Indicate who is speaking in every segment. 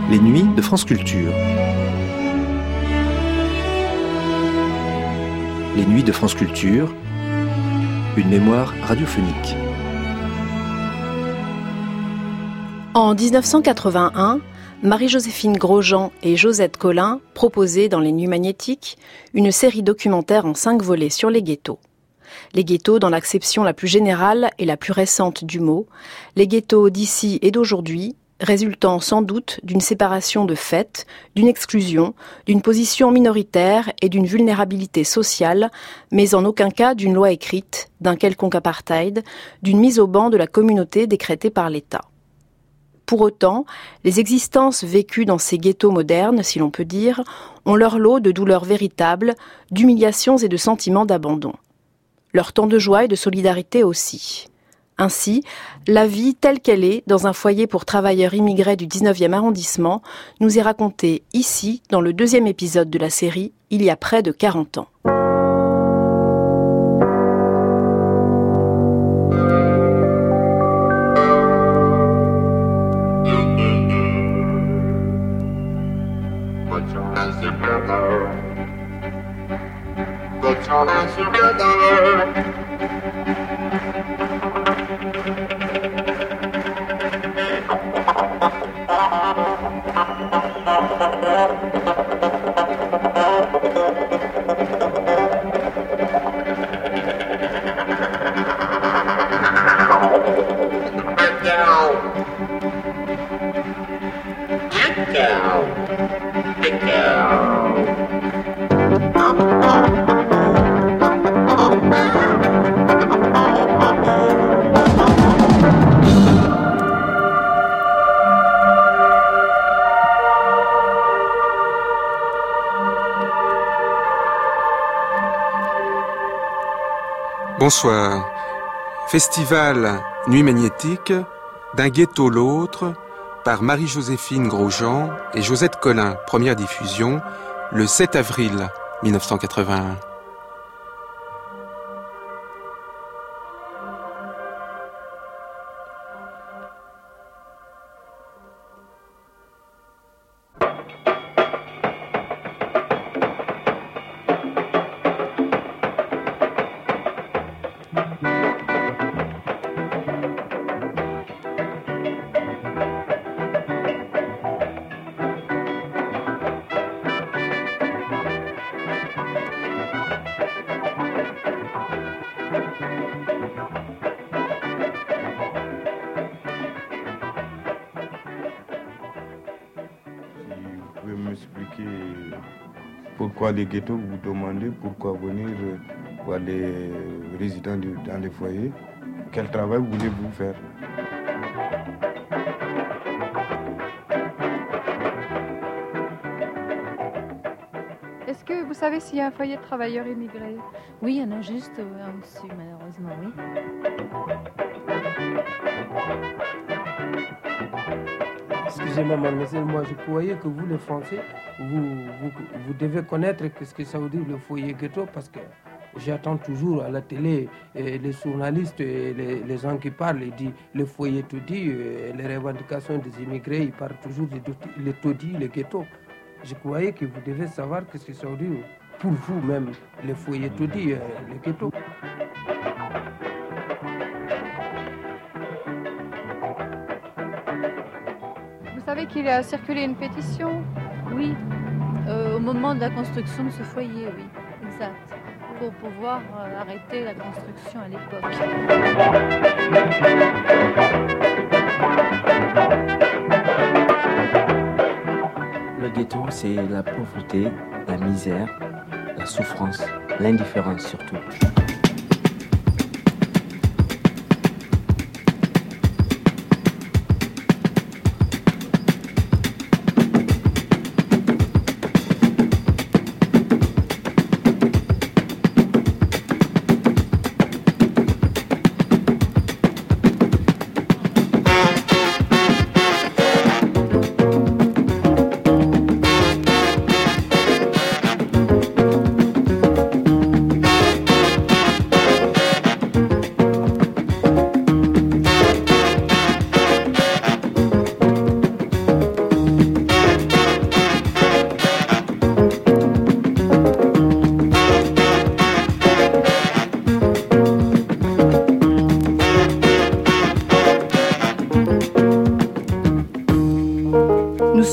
Speaker 1: Les nuits de France Culture. Les nuits de France Culture, une mémoire radiophonique.
Speaker 2: En 1981, Marie-Joséphine Grosjean et Josette Collin proposaient dans Les Nuits magnétiques une série documentaire en 5 volets sur les ghettos. Les ghettos dans l'acception la plus générale et la plus récente du mot, les ghettos d'ici et d'aujourd'hui, résultant sans doute d'une séparation de fait, d'une exclusion, d'une position minoritaire et d'une vulnérabilité sociale, mais en aucun cas d'une loi écrite, d'un quelconque apartheid, d'une mise au ban de la communauté décrétée par l'État. Pour autant, les existences vécues dans ces ghettos modernes, si l'on peut dire, ont leur lot de douleurs véritables, d'humiliations et de sentiments d'abandon. Leur temps de joie et de solidarité aussi. Ainsi, la vie telle qu'elle est dans un foyer pour travailleurs immigrés du 19e arrondissement nous est racontée ici, dans le 2e épisode de la série, il y a près de 40 ans.
Speaker 3: Bonsoir. Festival Nuits magnétiques, d'un ghetto l'autre, par Marie-Joséphine Grosjean et Josette Collin, première diffusion, le 7 avril 1981.
Speaker 4: Pourquoi les ghettos, vous demandez pourquoi venir voir les résidents dans les foyers. Quel travail voulez-vous faire?
Speaker 5: Est-ce que vous savez s'il y a un foyer de travailleurs immigrés?
Speaker 6: Oui, il y en a juste un dessus, malheureusement, oui.
Speaker 7: Excusez-moi, mademoiselle, moi je croyais que vous, les Français, vous devez connaître ce que ça veut dire le foyer ghetto, parce que j'attends toujours à la télé les journalistes et les gens qui parlent, ils disent le foyer tout dit, les revendications des immigrés, ils parlent toujours le tout dit, le ghetto. Je croyais que vous devez savoir ce que ça veut dire pour vous-même, le foyer tout dit, le ghetto.
Speaker 5: Vous savez qu'il a circulé une pétition?
Speaker 6: Oui, au moment de la construction de ce foyer, oui, exact. Pour pouvoir arrêter la construction à l'époque.
Speaker 8: Le ghetto, c'est la pauvreté, la misère, la souffrance, l'indifférence surtout.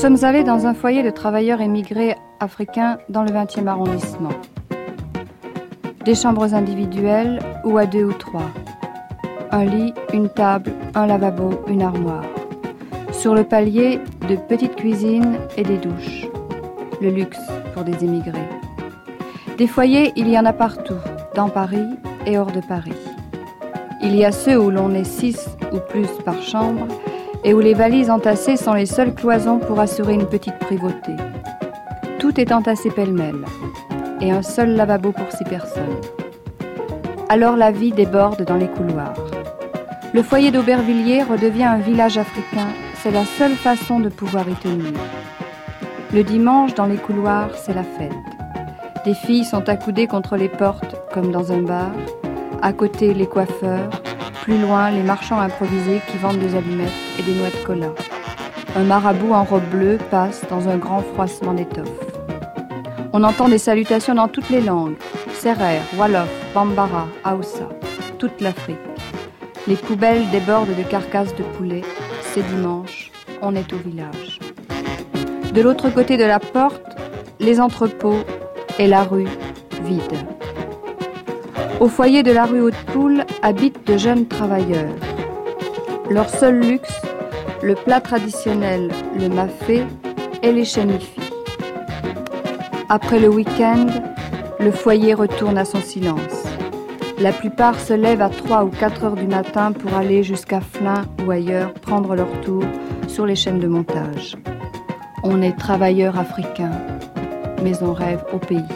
Speaker 5: sommes allés dans un foyer de travailleurs émigrés africains dans le 20e arrondissement. Des chambres individuelles ou à 2 ou 3. Un lit, une table, un lavabo, une armoire. Sur le palier, de petites cuisines et des douches. Le luxe pour des émigrés. Des foyers, il y en a partout, dans Paris et hors de Paris. Il y a ceux où l'on est 6 ou plus par chambre et où les valises entassées sont les seules cloisons pour assurer une petite privauté. Tout est entassé pêle-mêle et un seul lavabo pour 6 personnes. Alors la vie déborde dans les couloirs. Le foyer d'Aubervilliers redevient un village africain. C'est la seule façon de pouvoir y tenir. Le dimanche, dans les couloirs, c'est la fête. Des filles sont accoudées contre les portes, comme dans un bar. À côté, les coiffeurs. Plus loin, les marchands improvisés qui vendent des allumettes et des noix de cola. Un marabout en robe bleue passe dans un grand froissement d'étoffe. On entend des salutations dans toutes les langues. Serer, Wolof, Bambara, Haoussa, toute l'Afrique. Les poubelles débordent de carcasses de poulet. C'est dimanche, on est au village. De l'autre côté de la porte, les entrepôts et la rue vide. Au foyer de la rue Haute-Poule habitent de jeunes travailleurs. Leur seul luxe, le plat traditionnel, le mafé et les chenilles. Après le week-end, le foyer retourne à son silence. La plupart se lèvent à 3 ou 4 heures du matin pour aller jusqu'à Flins ou ailleurs prendre leur tour sur les chaînes de montage. On est travailleurs africains, mais on rêve au pays.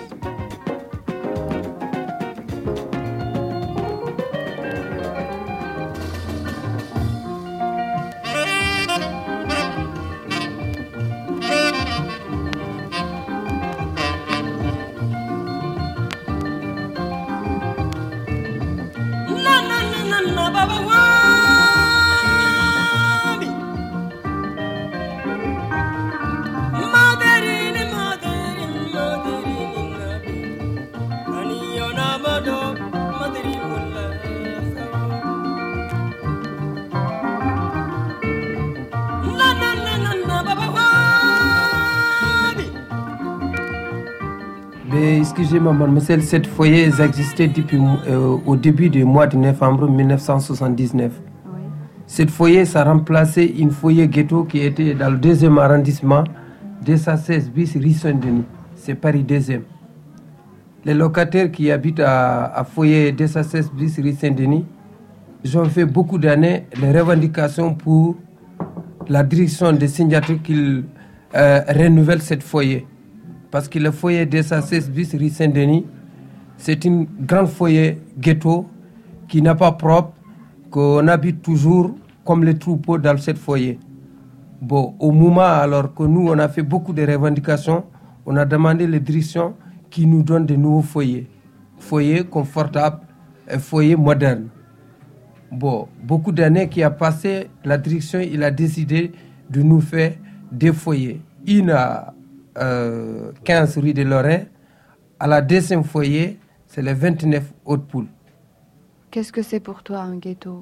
Speaker 7: Excusez-moi, mademoiselle, cette foyer existait depuis au début du mois de novembre 1979. Oui. Cette foyer, ça remplaçait une foyer ghetto qui était dans le 2e arrondissement, 216 bis rue Saint-Denis. C'est Paris 2e. Les locataires qui habitent à foyer 216 bis rue Saint-Denis, ils ont fait beaucoup d'années les revendications pour la direction des signatures qu'ils renouvellent cette foyer. Parce que le foyer 216 bis rue Saint-Denis, c'est une grande foyer ghetto qui n'est pas propre, qu'on habite toujours comme les troupeaux dans cette foyer. Bon, au moment alors que nous, on a fait beaucoup de revendications, on a demandé les directions qui nous donnent de nouveaux foyers. Foyers confortables et foyers modernes. Bon, beaucoup d'années qui a passé, la direction il a décidé de nous faire des foyers. Une à 15 rue de Lorraine. À la 2e foyer, c'est le 29 Haute-Poule.
Speaker 5: Qu'est-ce que c'est pour toi un ghetto?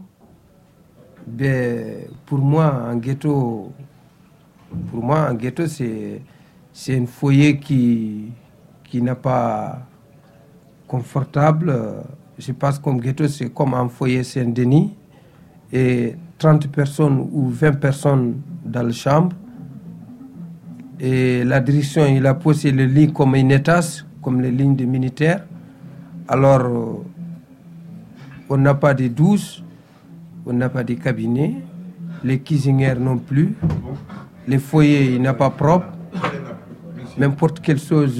Speaker 7: Pour moi, un ghetto, c'est un foyer qui n'est pas confortable. Je pense qu'un ghetto, c'est comme un foyer Saint-Denis et 30 personnes ou 20 personnes dans la chambre. Et la direction, il a posé les lignes comme une étage, comme les lignes des militaires. Alors, on n'a pas de douche, on n'a pas de cabinet, les cuisinières non plus, les foyers, il n'est pas propre, n'importe quelle chose,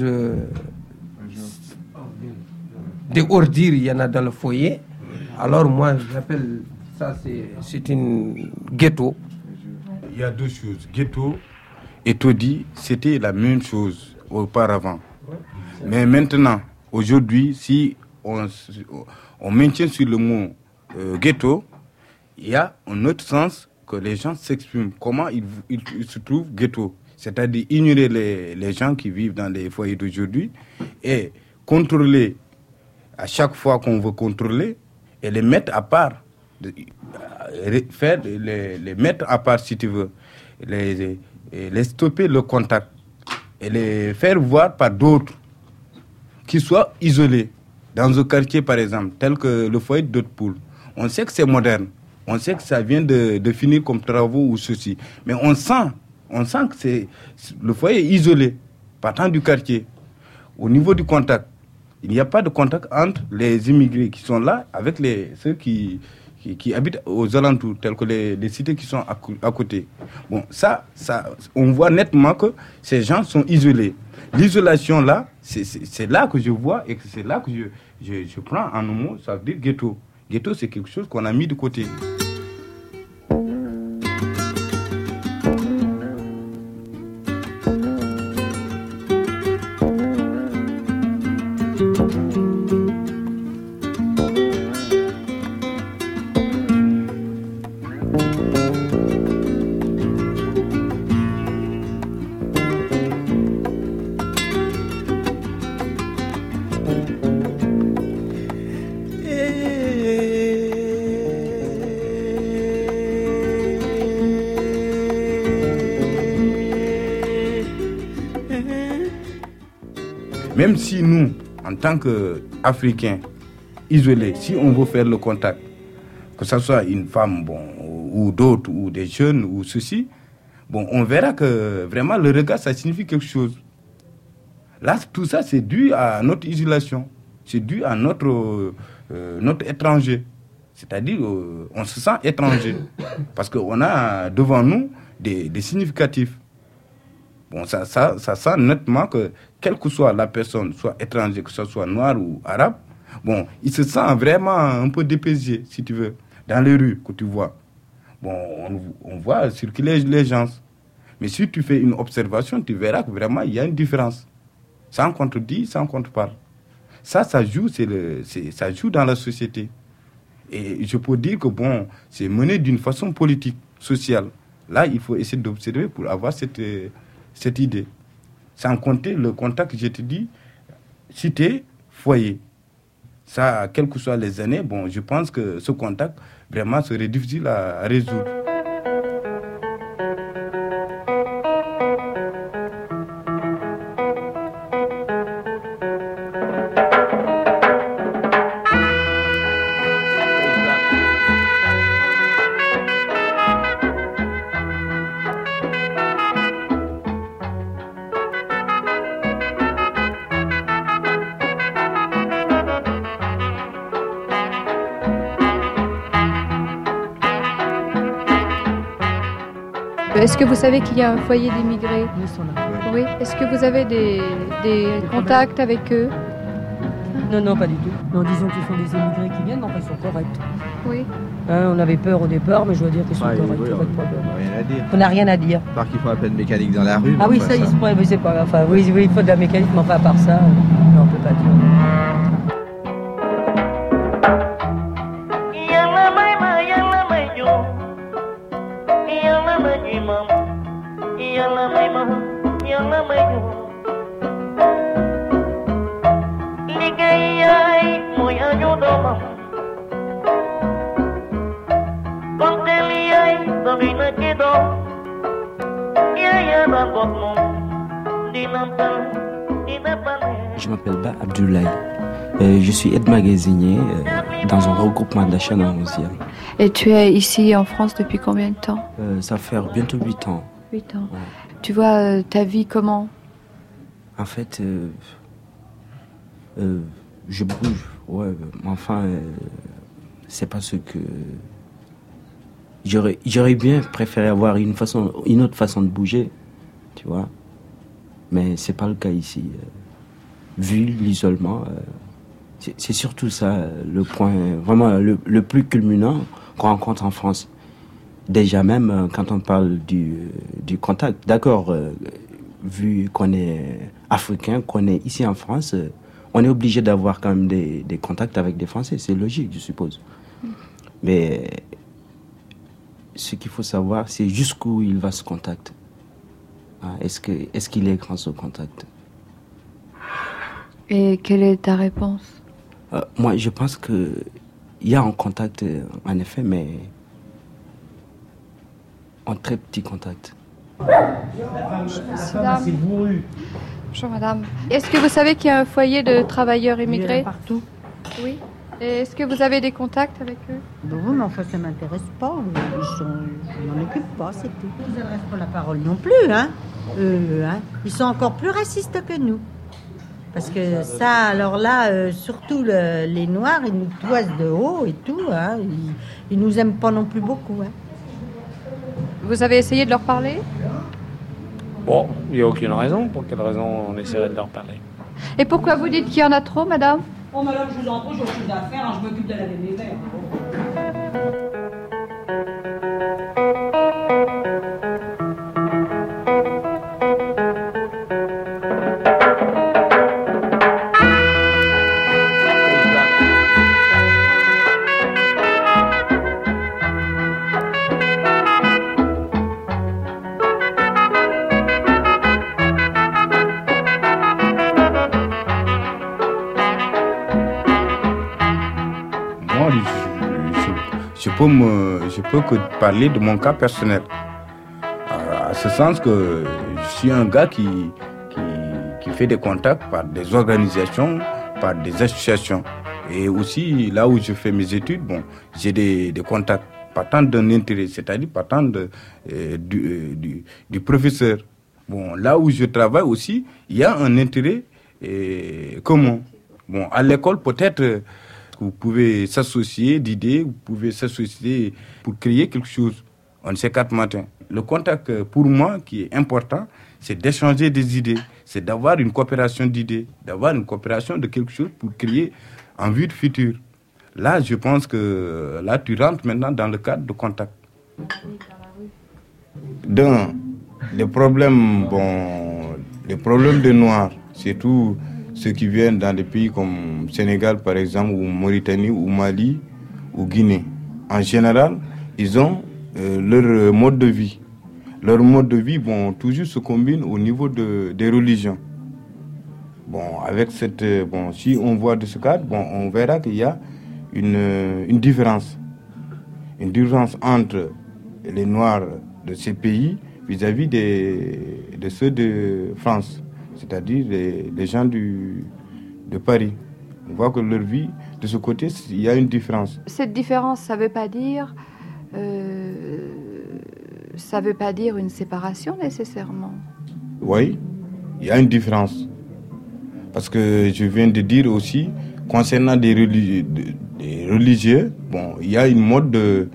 Speaker 7: des ordures, il y en a dans le foyer. Alors moi, j'appelle ça, c'est une ghetto.
Speaker 4: Il y a 2 choses, ghetto et taudis, c'était la même chose auparavant. Mais maintenant, aujourd'hui, si on maintient sur le mot ghetto, il y a un autre sens que les gens s'expriment. Comment ils se trouvent ghetto, c'est-à-dire ignorer les gens qui vivent dans les foyers d'aujourd'hui et contrôler à chaque fois qu'on veut contrôler et les mettre à part, les mettre à part si tu veux, et les stopper le contact et les faire voir par d'autres qui soient isolés dans un quartier par exemple tel que le foyer de Poule. On sait que c'est moderne, on sait que ça vient de finir comme travaux ou ceci, mais on sent que le foyer est isolé partant du quartier. Au niveau du contact, il n'y a pas de contact entre les immigrés qui sont là avec ceux qui habitent aux alentours, tels que les cités qui sont à côté. Bon, ça, on voit nettement que ces gens sont isolés. L'isolation là, c'est là que je vois et que c'est là que je prends en un mot, ça veut dire ghetto. Ghetto, c'est quelque chose qu'on a mis de côté. Même si nous, en tant qu'Africains isolés, si on veut faire le contact, que ce soit une femme ou d'autres, ou des jeunes, ou ceci, on verra que vraiment le regard, ça signifie quelque chose. Là, tout ça, c'est dû à notre isolation. C'est dû à notre étranger. C'est-à-dire, on se sent étranger. Parce qu'on a devant nous des significatifs. Ça sent nettement que, quelle que soit la personne, soit étranger, que ce soit noir ou arabe, il se sent vraiment un peu dépaysé, si tu veux, dans les rues que tu vois. On voit circuler les gens. Mais si tu fais une observation, tu verras que vraiment, il y a une différence. Sans qu'on te dise, sans qu'on te parle. Ça joue, ça joue dans la société. Et je peux dire que, c'est mené d'une façon politique, sociale. Là, il faut essayer d'observer pour avoir cette idée. Sans compter le contact que je te dis, cité, foyer. Ça, quelles que soient les années, je pense que ce contact, vraiment, serait difficile à résoudre.
Speaker 5: Est-ce que vous savez qu'il y a un foyer d'immigrés ? Oui. Est-ce que vous avez des contacts avec eux ?
Speaker 9: Non, pas du tout. Non, disons que ce sont des immigrés qui viennent, mais enfin, ils sont corrects.
Speaker 5: Oui.
Speaker 9: On avait peur au départ, mais je dois dire qu'ils sont corrects.
Speaker 10: Oui, on n'a rien à dire.
Speaker 9: On n'a rien à dire.
Speaker 10: Part qu'il faut un peu de mécanique dans la rue.
Speaker 9: Ah oui, ça, ils se prennent, mais c'est pas. Enfin, oui, il faut de la mécanique, mais enfin, à part ça, non, on peut pas dire.
Speaker 8: Je m'appelle Abdoulaye. Je suis aide-magasinier dans un regroupement d'achat dans le 11e.
Speaker 5: Et tu es ici en France depuis combien de temps ?
Speaker 8: Ça fait bientôt 8 ans.
Speaker 5: 8 ans.
Speaker 8: Ouais.
Speaker 5: Tu vois ta vie comment ?
Speaker 8: En fait, je bouge. Ouais, mais enfin, c'est pas ce que... J'aurais bien préféré avoir une autre façon de bouger, tu vois. Mais c'est pas le cas ici. Vu l'isolement, c'est surtout ça le point vraiment le plus culminant qu'on rencontre en France. Déjà même quand on parle du contact, d'accord, vu qu'on est africain, qu'on est ici en France, on est obligé d'avoir quand même des contacts avec des Français, c'est logique, je suppose. Mais ce qu'il faut savoir, c'est jusqu'où il va ce contact. Est-ce qu'il est grand ce contact?
Speaker 5: Et quelle est ta réponse?
Speaker 8: Moi, je pense qu'il y a un contact, en effet, mais en très petit contact.
Speaker 5: C'est bourru. Bonjour madame. Est-ce que vous savez qu'il y a un foyer de travailleurs immigrés?
Speaker 11: Partout.
Speaker 5: Oui. Et est-ce que vous avez des contacts avec eux?
Speaker 11: Non, mais enfin, ça ne m'intéresse pas. Je m'en occupe pas, c'est tout. Ils n'adressent pas la parole non plus, hein. Ils sont encore plus racistes que nous. Parce que ça, alors là, surtout les Noirs, ils nous toisent de haut et tout. Hein. Ils nous aiment pas non plus beaucoup. Hein.
Speaker 5: Vous avez essayé de leur parler?
Speaker 12: Bon, il n'y a aucune raison. Pour quelle raison on essaierait de leur parler?
Speaker 5: Et pourquoi vous dites qu'il y en a trop, madame?
Speaker 11: Oh, madame, je vous en prie, j'ai autre chose à faire. Je m'occupe de laver mes verres.
Speaker 4: Je peux que parler de mon cas personnel. À ce sens que je suis un gars qui fait des contacts par des organisations, par des associations. Et aussi, là où je fais mes études, bon, j'ai des contacts partant d'un intérêt, c'est-à-dire partant du professeur. Bon, là où je travaille aussi, il y a un intérêt commun. Bon, à l'école, peut-être... Vous pouvez s'associer d'idées, vous pouvez s'associer pour créer quelque chose. On sait 4 matins. Le contact, pour moi, qui est important, c'est d'échanger des idées, c'est d'avoir une coopération d'idées, d'avoir une coopération de quelque chose pour créer en vue de futur. Là, je pense que là, tu rentres maintenant dans le cadre de contact. D'un, les problèmes des Noirs, c'est tout. Ceux qui viennent dans des pays comme Sénégal, par exemple, ou Mauritanie, ou Mali, ou Guinée. En général, ils ont leur mode de vie. Leur mode de vie, bon, toujours se combine au niveau des religions. Bon, avec cette, si on voit de ce cadre, bon, on verra qu'il y a une différence. Une différence entre les Noirs de ces pays vis-à-vis de ceux de France. C'est-à-dire les gens de Paris. On voit que leur vie, de ce côté, il y a une différence.
Speaker 5: Cette différence, ça ne veut pas dire une séparation nécessairement.
Speaker 4: Oui, il y a une différence. Parce que je viens de dire aussi, concernant des religieux, bon, il y a une mode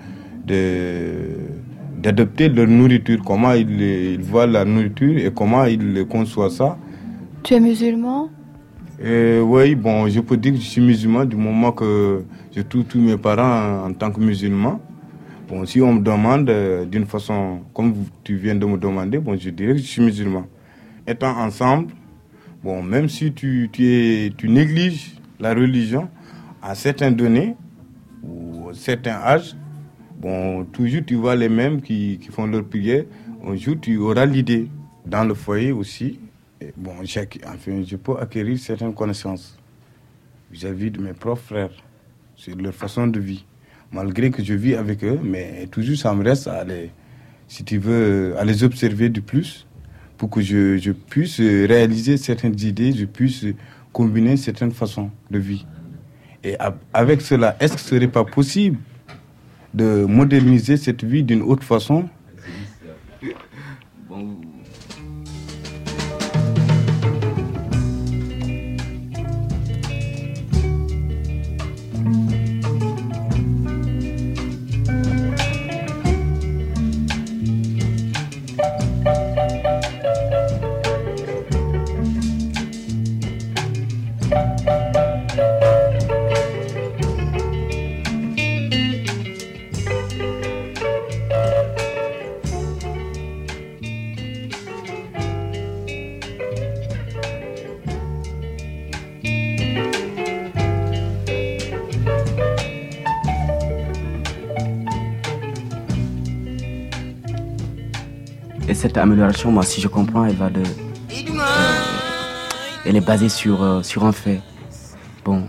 Speaker 4: d'adopter leur nourriture, comment ils voient la nourriture et comment ils conçoivent ça.
Speaker 5: Tu es musulman?
Speaker 4: Oui, bon, je peux dire que je suis musulman du moment que je trouve tous mes parents en tant que musulmans. Bon, si on me demande d'une façon, comme tu viens de me demander, bon, je dirais que je suis musulman. Étant ensemble, bon, même si tu négliges la religion, à certains données ou à certains âges, bon, toujours tu vois les mêmes qui font leur prière. Un jour, tu auras l'idée. Dans le foyer aussi, bon, je peux acquérir certaines connaissances vis-à-vis de mes propres frères sur leur façon de vie. Malgré que je vis avec eux, mais toujours ça me reste à les observer de plus pour que je puisse réaliser certaines idées, je puisse combiner certaines façons de vie. Et avec cela, est-ce que ce serait pas possible de moderniser cette vie d'une autre façon?
Speaker 8: Et cette amélioration, moi, si je comprends, elle est basée sur un fait. Bon,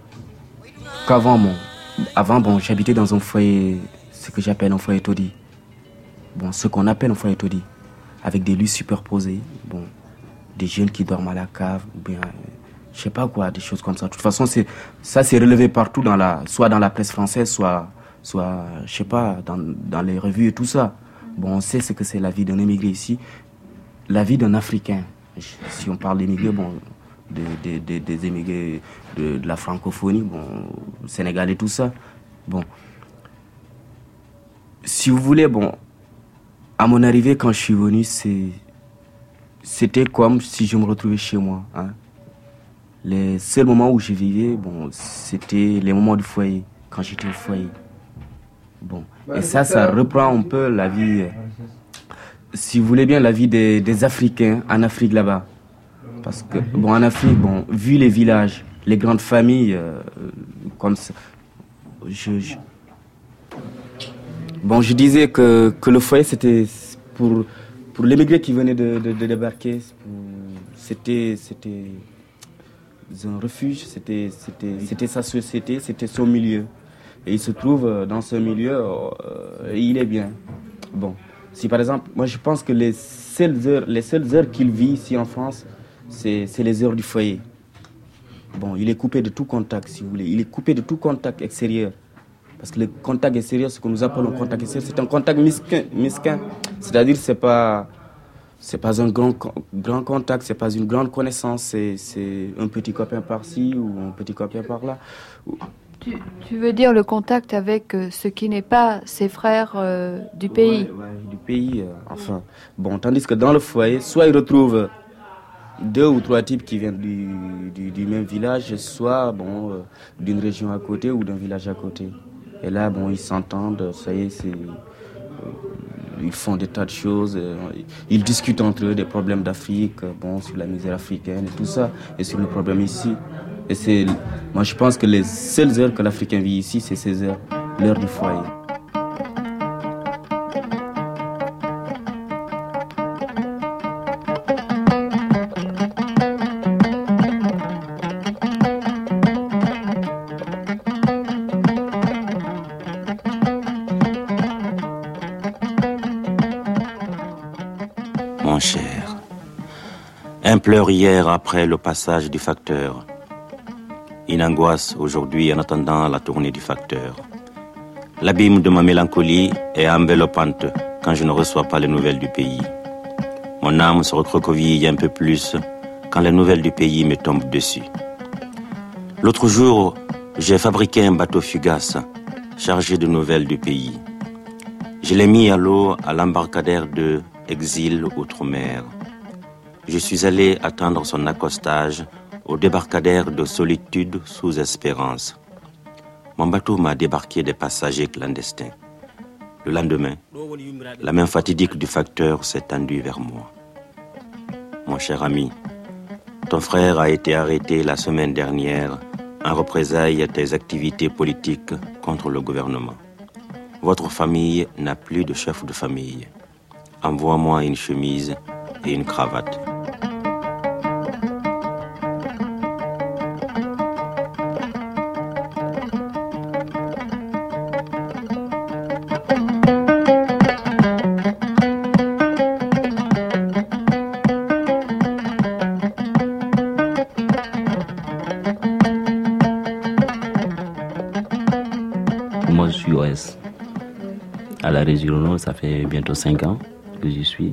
Speaker 8: avant, j'habitais dans un foyer, ce que j'appelle un foyer taudis. Bon, ce qu'on appelle un foyer taudis. avec des lits superposés, bon, des jeunes qui dorment à la cave, ou bien, je sais pas quoi, des choses comme ça. De toute façon, c'est relevé partout, soit dans la presse française, soit je sais pas, dans les revues et tout ça. Bon, on sait ce que c'est la vie d'un émigré ici, la vie d'un Africain. Si on parle d'émigrés, bon, des émigrés de la francophonie, bon, Sénégal et tout ça. Bon, si vous voulez, bon, à mon arrivée, quand je suis venu, c'était comme si je me retrouvais chez moi. Hein. Les seuls moments où je vivais, bon, c'était les moments du foyer, quand j'étais au foyer. Bon, et ça reprend un peu la vie, si vous voulez bien, la vie des Africains en Afrique là-bas. Parce que, bon, en Afrique, bon, vu les villages, les grandes familles, comme ça, bon, je disais que le foyer, c'était pour l'émigré qui venait de débarquer, c'était un refuge, c'était sa société, c'était son milieu. Et il se trouve dans ce milieu, il est bien. Bon, si par exemple, moi je pense que les seules heures qu'il vit ici en France, c'est les heures du foyer. Bon, il est coupé de tout contact, si vous voulez. Il est coupé de tout contact extérieur. Parce que le contact extérieur, ce que nous appelons contact extérieur, c'est un contact mesquin. C'est-à-dire c'est pas un grand contact, c'est pas une grande connaissance, c'est un petit copain par-ci ou un petit copain par-là.
Speaker 5: Tu veux dire le contact avec ce qui n'est pas ses frères du pays.
Speaker 8: Ouais, du pays, enfin. Bon, tandis que dans le foyer, soit il retrouve 2 ou 3 types qui viennent du même village, soit bon, d'une région à côté ou d'un village à côté. Et là, bon, ils s'entendent, ça y est, ils font des tas de choses, ils discutent entre eux des problèmes d'Afrique, bon, sur la misère africaine et tout ça, et sur le problème ici. Et moi je pense que les seules heures que l'Africain vit ici, c'est ces heures, l'heure du foyer.
Speaker 13: Mon cher, un pleur hier après le passage du facteur. Une angoisse aujourd'hui en attendant la tournée du facteur. L'abîme de ma mélancolie est enveloppante quand je ne reçois pas les nouvelles du pays. Mon âme se recroqueville un peu plus quand les nouvelles du pays me tombent dessus. L'autre jour, j'ai fabriqué un bateau fugace chargé de nouvelles du pays. Je l'ai mis à l'eau à l'embarcadère de Exil Outre-mer. Je suis allé attendre son accostage au débarcadère de Solitude sous Espérance. Mon bateau m'a débarqué des passagers clandestins. Le lendemain, la main fatidique du facteur s'est tendue vers moi. Mon cher ami, ton frère a été arrêté la semaine dernière en représailles à tes activités politiques contre le gouvernement. Votre famille n'a plus de chef de famille. Envoie-moi une chemise et une cravate.
Speaker 14: Moi, je suis OS. À la Région, ça fait bientôt 5 ans que j'y suis.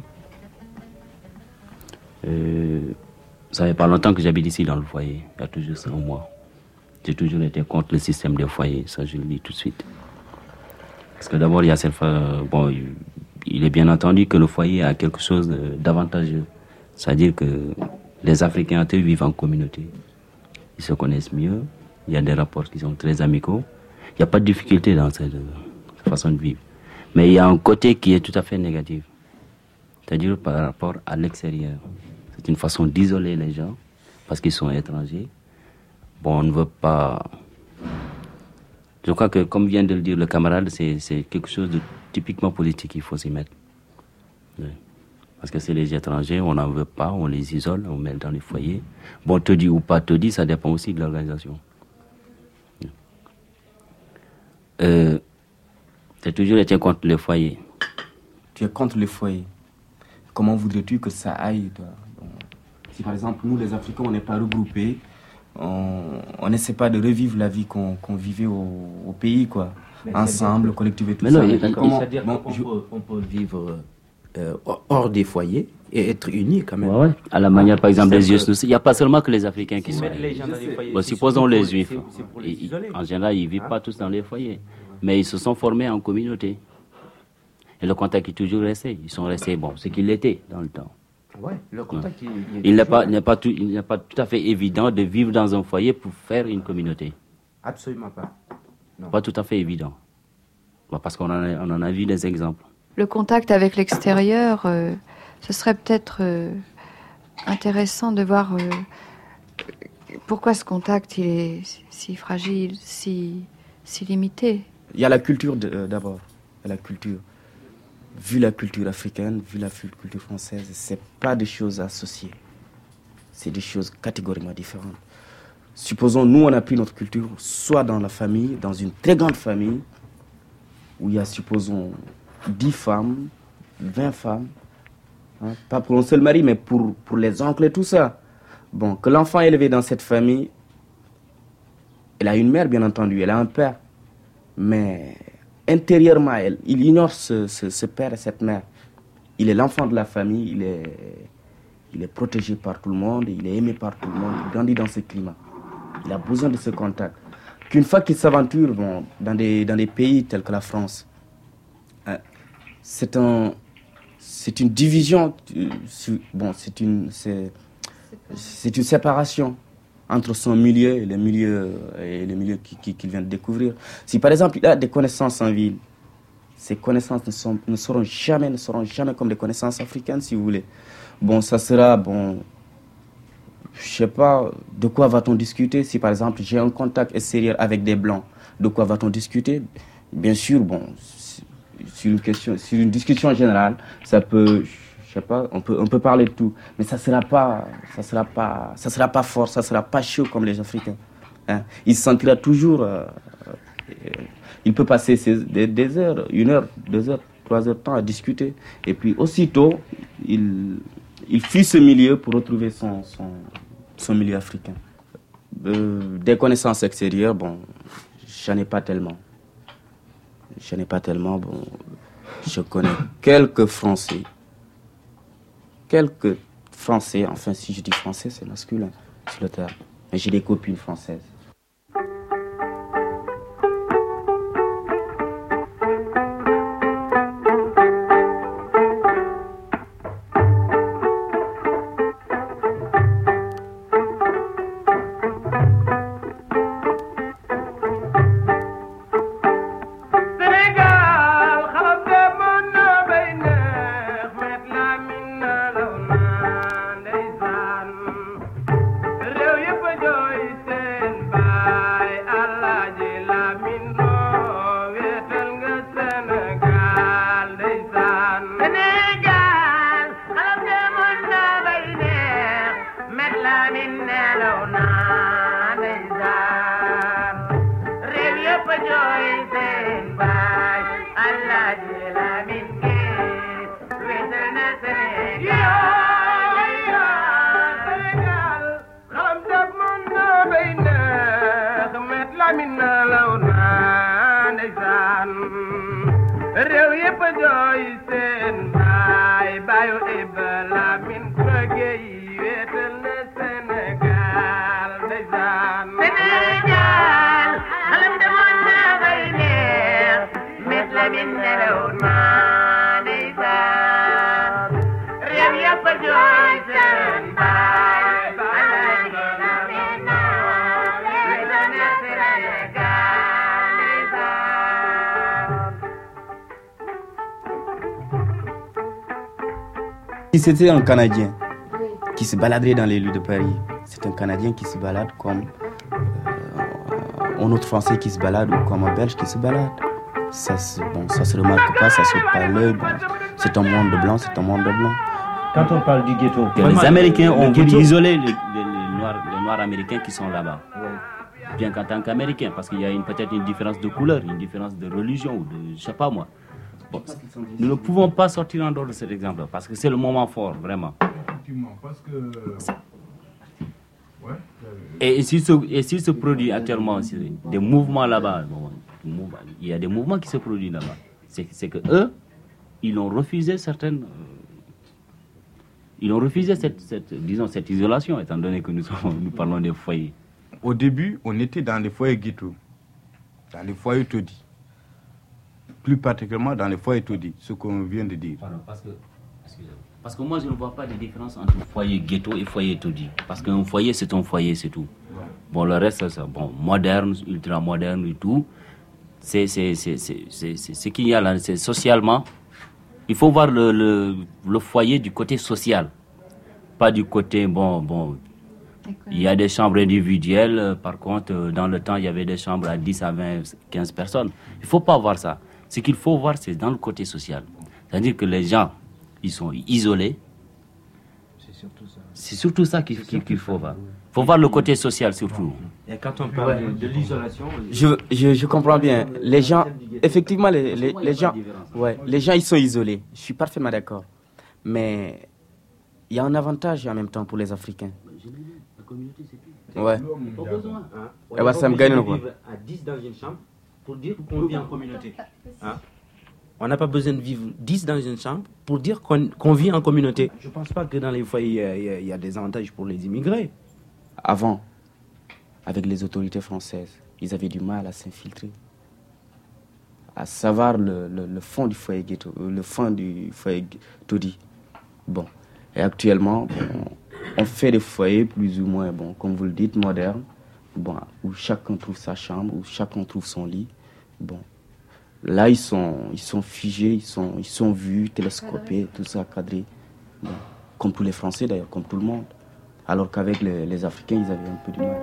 Speaker 14: Ça fait pas longtemps que j'habite ici dans le foyer. Il y a toujours 100 mois. J'ai toujours été contre le système des foyers. Ça, je le dis tout de suite. Parce que d'abord, il y a cette bon, il est bien entendu que le foyer a quelque chose d'avantageux. C'est-à-dire que les Africains entre eux vivent en communauté. Ils se connaissent mieux. Il y a des rapports qui sont très amicaux. Il n'y a pas de difficulté dans cette façon de vivre. Mais il y a un côté qui est tout à fait négatif. C'est-à-dire par rapport à l'extérieur. C'est une façon d'isoler les gens parce qu'ils sont étrangers. Bon, on ne veut pas... Je crois que, comme vient de le dire le camarade, c'est quelque chose de typiquement politique, il faut s'y mettre. Oui. Parce que c'est les étrangers, on n'en veut pas, on les isole, on met dans les foyers. Bon, te dit ou pas te dit, ça dépend aussi de l'organisation. J'ai toujours été contre les foyers.
Speaker 8: Tu es contre les foyers. comment voudrais-tu que ça aille, toi? Bon, si par exemple, nous les Africains, on n'est pas regroupés, on n'essaie pas de revivre la vie qu'on vivait au pays, quoi. Ensemble, collectif et tout ça.
Speaker 15: C'est-à-dire qu'on peut vivre hors des foyers et être unis quand même.
Speaker 14: Ouais. À la manière, par exemple, des Juifs. Il n'y a pas seulement que les Africains qui sont. Bon, supposons les Juifs. En général, ils ne vivent pas tous dans les foyers. Mais ils se sont formés en communauté. Et le contact est toujours resté. Ils sont restés, bon, ce qu'ils l'étaient dans le temps.
Speaker 15: Ouais, le contact,
Speaker 14: il n'est pas tout à fait évident de vivre dans un foyer pour faire une communauté.
Speaker 15: Absolument pas. Non.
Speaker 14: Pas tout à fait évident. Bon, parce qu'on en a vu des exemples.
Speaker 5: Le contact avec l'extérieur, ce serait peut-être intéressant de voir pourquoi ce contact il est si fragile, si limité.
Speaker 8: Il y a la culture d'abord. Il y a la culture. Vu la culture africaine, vu la culture française, c'est pas des choses associées. C'est des choses catégoriquement différentes. Supposons, nous, on a pris notre culture soit dans la famille, dans une très grande famille, où il y a, supposons, 10 femmes, 20 femmes, hein, pas pour un seul mari, mais pour les oncles et tout ça. Bon, que l'enfant est élevé dans cette famille, elle a une mère, bien entendu, elle a un père, mais intérieurement, il ignore ce père et cette mère. Il est l'enfant de la famille, il est protégé par tout le monde, il est aimé par tout le monde, il grandit dans ce climat. Il a besoin de ce contact. Qu'une fois qu'il s'aventure dans des pays tels que la France, c'est une division, c'est une séparation entre son milieu et le milieu qu'il vient de découvrir. Si par exemple il a des connaissances en ville, ces connaissances ne seront jamais comme des connaissances africaines, si vous voulez. Bon, ça sera, je sais pas, de quoi va-t-on discuter? Si par exemple j'ai un contact extérieur avec des blancs, de quoi va-t-on discuter? Bien sûr, sur une discussion générale, ça peut, je sais pas, on peut parler de tout, mais ça sera pas fort, ça sera pas chaud comme les Africains. Hein? Il se sentira toujours, il peut passer des heures, 1 heure, 2 heures, 3 heures de temps à discuter, et puis aussitôt il fuit ce milieu pour retrouver son milieu africain. Des connaissances extérieures, j'en ai pas tellement. Je connais quelques Français, enfin si je dis français, c'est masculin sur le terrain. Mais j'ai des copines françaises. Si c'était un Canadien qui se baladerait dans les rues de Paris, c'est un Canadien qui se balade comme un autre Français qui se balade ou comme un Belge qui se balade. Ça se remarque pas, ça se saute pas à l'œil. C'est un monde de blanc, c'est un monde de blanc.
Speaker 15: Quand on parle du ghetto,
Speaker 14: les Américains ont voulu isoler les Noirs américains qui sont là-bas. Ouais. Bien qu'en tant qu'Américains, parce qu'il y a peut-être une différence de couleur, une différence de religion, ou de, je sais pas moi. Bon, nous ne pouvons pas sortir en dehors de cet exemple parce que c'est le moment fort, vraiment.
Speaker 4: Effectivement, parce que... Ouais.
Speaker 14: Et s'il se produit actuellement des mouvements là-bas, il y a des mouvements qui se produisent là-bas. C'est que eux, ils ont refusé certaines... Ils ont refusé cette isolation, étant donné que nous parlons des foyers.
Speaker 4: Au début, on était dans les foyers ghetto, dans les foyers taudis. Plus particulièrement dans les foyers taudis, ce qu'on vient de dire.
Speaker 14: Pardon, parce que moi, je ne vois pas de différence entre foyer ghetto et foyer taudis. Parce qu'un foyer, c'est un foyer, c'est tout. Ouais. Bon, le reste, c'est bon, moderne, ultra moderne et tout. C'est ce qu'il y a là, c'est socialement. Il faut voir le foyer du côté social, pas du côté, bon, il y a des chambres individuelles, par contre, dans le temps, il y avait des chambres à 10 à 20, 15 personnes. Il ne faut pas voir ça. Ce qu'il faut voir, c'est dans le côté social. C'est-à-dire que les gens, ils sont isolés. C'est surtout ça qu'il faut voir. Il faut voir le côté social surtout.
Speaker 15: Et quand on parle de l'isolation... Je comprends bien. Les gens, effectivement, les gens, ils sont isolés. Je suis parfaitement d'accord. Mais il y a un avantage en même temps pour les Africains.
Speaker 14: La communauté, c'est tout.
Speaker 15: Ouais.
Speaker 14: Pas besoin.
Speaker 15: Hein? Ça me gagne, quoi.
Speaker 14: À 10 dans une chambre pour dire qu'on vit en communauté.
Speaker 15: Hein? On n'a pas besoin de vivre 10 dans une chambre pour dire qu'on vit en communauté. Je ne pense pas que dans les foyers, il y a des avantages pour les immigrés. Avant, avec les autorités françaises, ils avaient du mal à s'infiltrer, à savoir le fond du foyer ghetto, le fond du foyer taudis. Bon, et actuellement, on fait des foyers plus ou moins, comme vous le dites, modernes, où chacun trouve sa chambre, où chacun trouve son lit. Bon, là ils sont figés, ils sont vus, télescopés, tout ça cadré, comme tous les Français d'ailleurs, comme tout le monde. Alors qu'avec les Africains, ils avaient un peu du mal.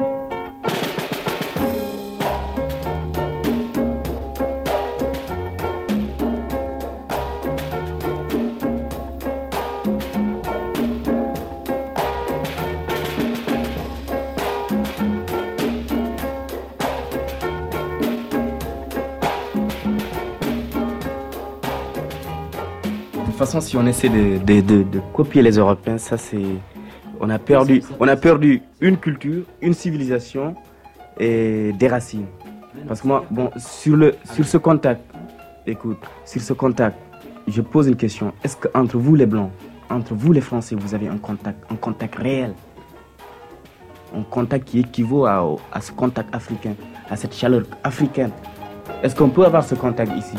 Speaker 15: De toute façon, si on essaie de copier les Européens, ça c'est... On a perdu une culture, une civilisation et des racines. Parce que moi, sur ce contact, je pose une question. Est-ce qu'entre vous les Blancs, entre vous les Français, vous avez un contact réel? Un contact qui équivaut à ce contact africain, à cette chaleur africaine. Est-ce qu'on peut avoir ce contact ici?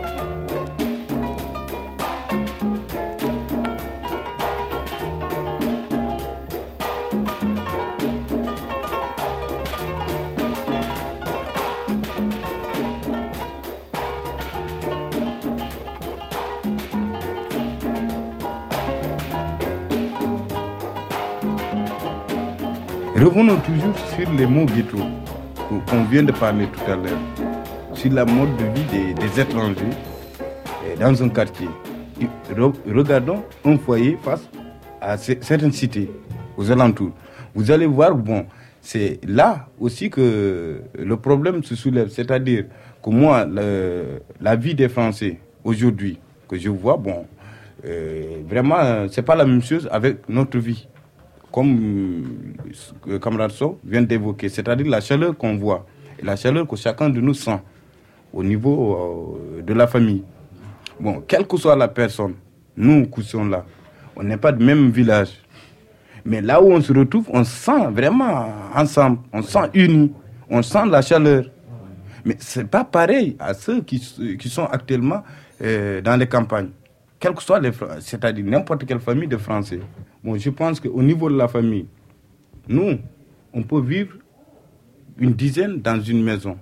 Speaker 4: Revenons toujours sur les mots ghetto qu'on vient de parler tout à l'heure, sur la mode de vie des étrangers dans un quartier. Regardons un foyer face à certaines cités, aux alentours. Vous allez voir, c'est là aussi que le problème se soulève. C'est-à-dire que moi, la vie des Français aujourd'hui, que je vois, vraiment, c'est pas la même chose avec notre vie. Comme le camarade So vient d'évoquer, c'est-à-dire la chaleur qu'on voit, et la chaleur que chacun de nous sent au niveau de la famille. Quelle que soit la personne, nous qui sommes là, on n'est pas du même village. Mais là où on se retrouve, on se sent vraiment ensemble, on se sent unis, on sent la chaleur. Mais ce n'est pas pareil à ceux qui sont actuellement dans les campagnes. Quelle que soit c'est-à-dire n'importe quelle famille de Français. Je pense qu'au niveau de la famille, nous, on peut vivre une dizaine dans une maison.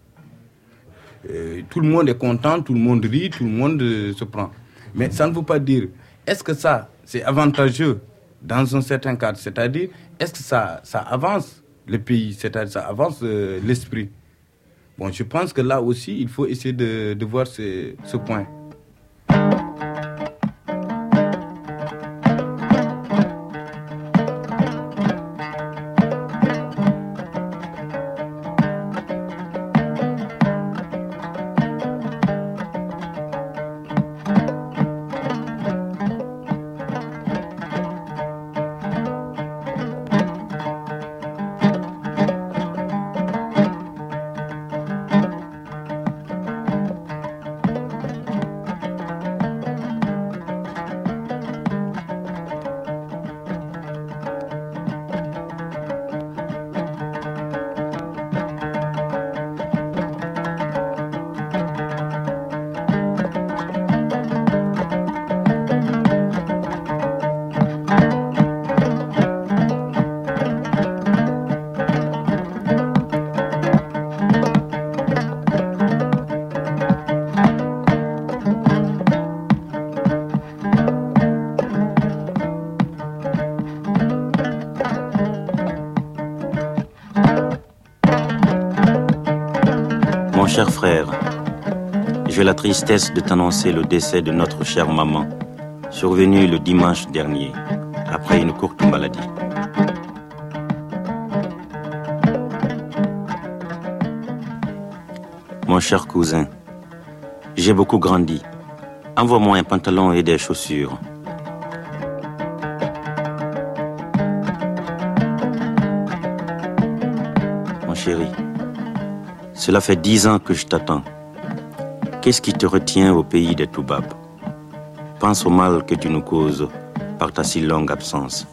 Speaker 4: Tout le monde est content, tout le monde rit, tout le monde se prend. Mais ça ne veut pas dire, est-ce que ça, c'est avantageux dans un certain cadre? C'est-à-dire, est-ce que ça avance le pays, c'est-à-dire ça avance l'esprit? Je pense que là aussi, il faut essayer de voir ce point.
Speaker 13: cher frère, j'ai la tristesse de t'annoncer le décès de notre chère maman, survenu le dimanche dernier, après une courte maladie. Mon cher cousin, j'ai beaucoup grandi. Envoie-moi un pantalon et des chaussures. Mon chéri, cela fait 10 ans que je t'attends. Qu'est-ce qui te retient au pays des Toubabs? Pense au mal que tu nous causes par ta si longue absence.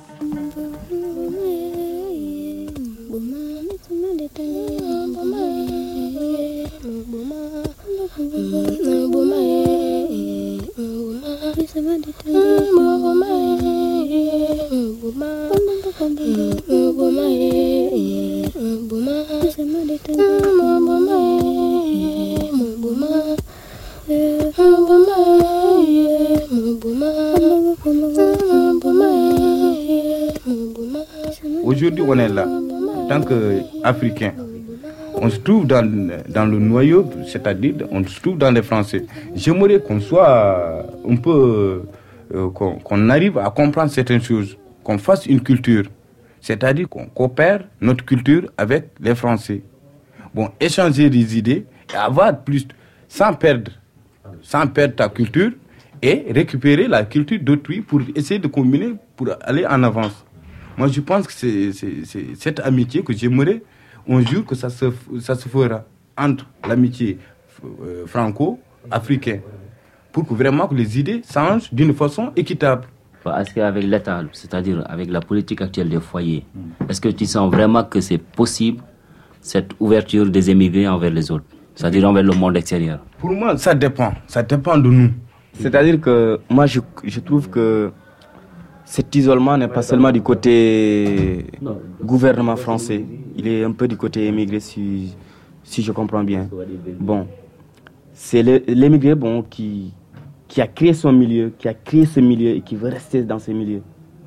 Speaker 4: Aujourd'hui, on est là, en tant qu'Africains. On se trouve dans le noyau, c'est-à-dire on se trouve dans les Français. J'aimerais qu'on soit un peu, qu'on arrive à comprendre certaines choses, qu'on fasse une culture, c'est-à-dire qu'on coopère notre culture avec les Français. Bon, échanger des idées et avoir plus, sans perdre ta culture et récupérer la culture d'autrui pour essayer de combiner, pour aller en avance. Moi, je pense que c'est cette amitié que j'aimerais un jour que ça se fera entre l'amitié franco-africaine pour que vraiment que les idées changent d'une façon équitable.
Speaker 14: Est-ce qu'avec l'État, c'est-à-dire avec la politique actuelle des foyers, est-ce que tu sens vraiment que c'est possible cette ouverture des émigrés envers les autres, c'est-à-dire envers le monde extérieur?
Speaker 4: Pour moi, ça dépend de nous.
Speaker 15: C'est-à-dire que moi, je trouve que cet isolement n'est pas seulement du côté gouvernement français, il est un peu du côté émigré, si je comprends bien. Bon, c'est l'émigré qui a créé son milieu, qui a créé ce milieu et qui veut rester dans ce milieu.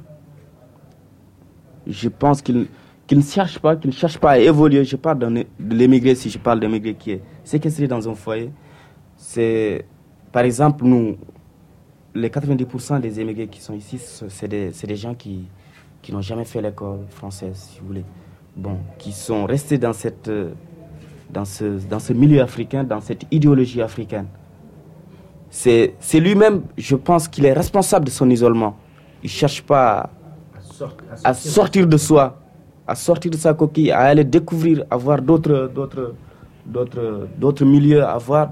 Speaker 15: Je pense qu'il ne cherche pas à évoluer. Je parle de l'émigré, si je parle d'émigré qui est séquestré dans un foyer. C'est, par exemple, nous, les 90% des émigrés qui sont ici, c'est des gens qui n'ont jamais fait l'école française, si vous voulez. Bon, qui sont restés dans ce milieu africain, dans cette idéologie africaine. C'est lui-même, je pense qu'il est responsable de son isolement. Il ne cherche pas à sortir de soi, à sortir de sa coquille, à aller découvrir, à voir d'autres milieux, à voir,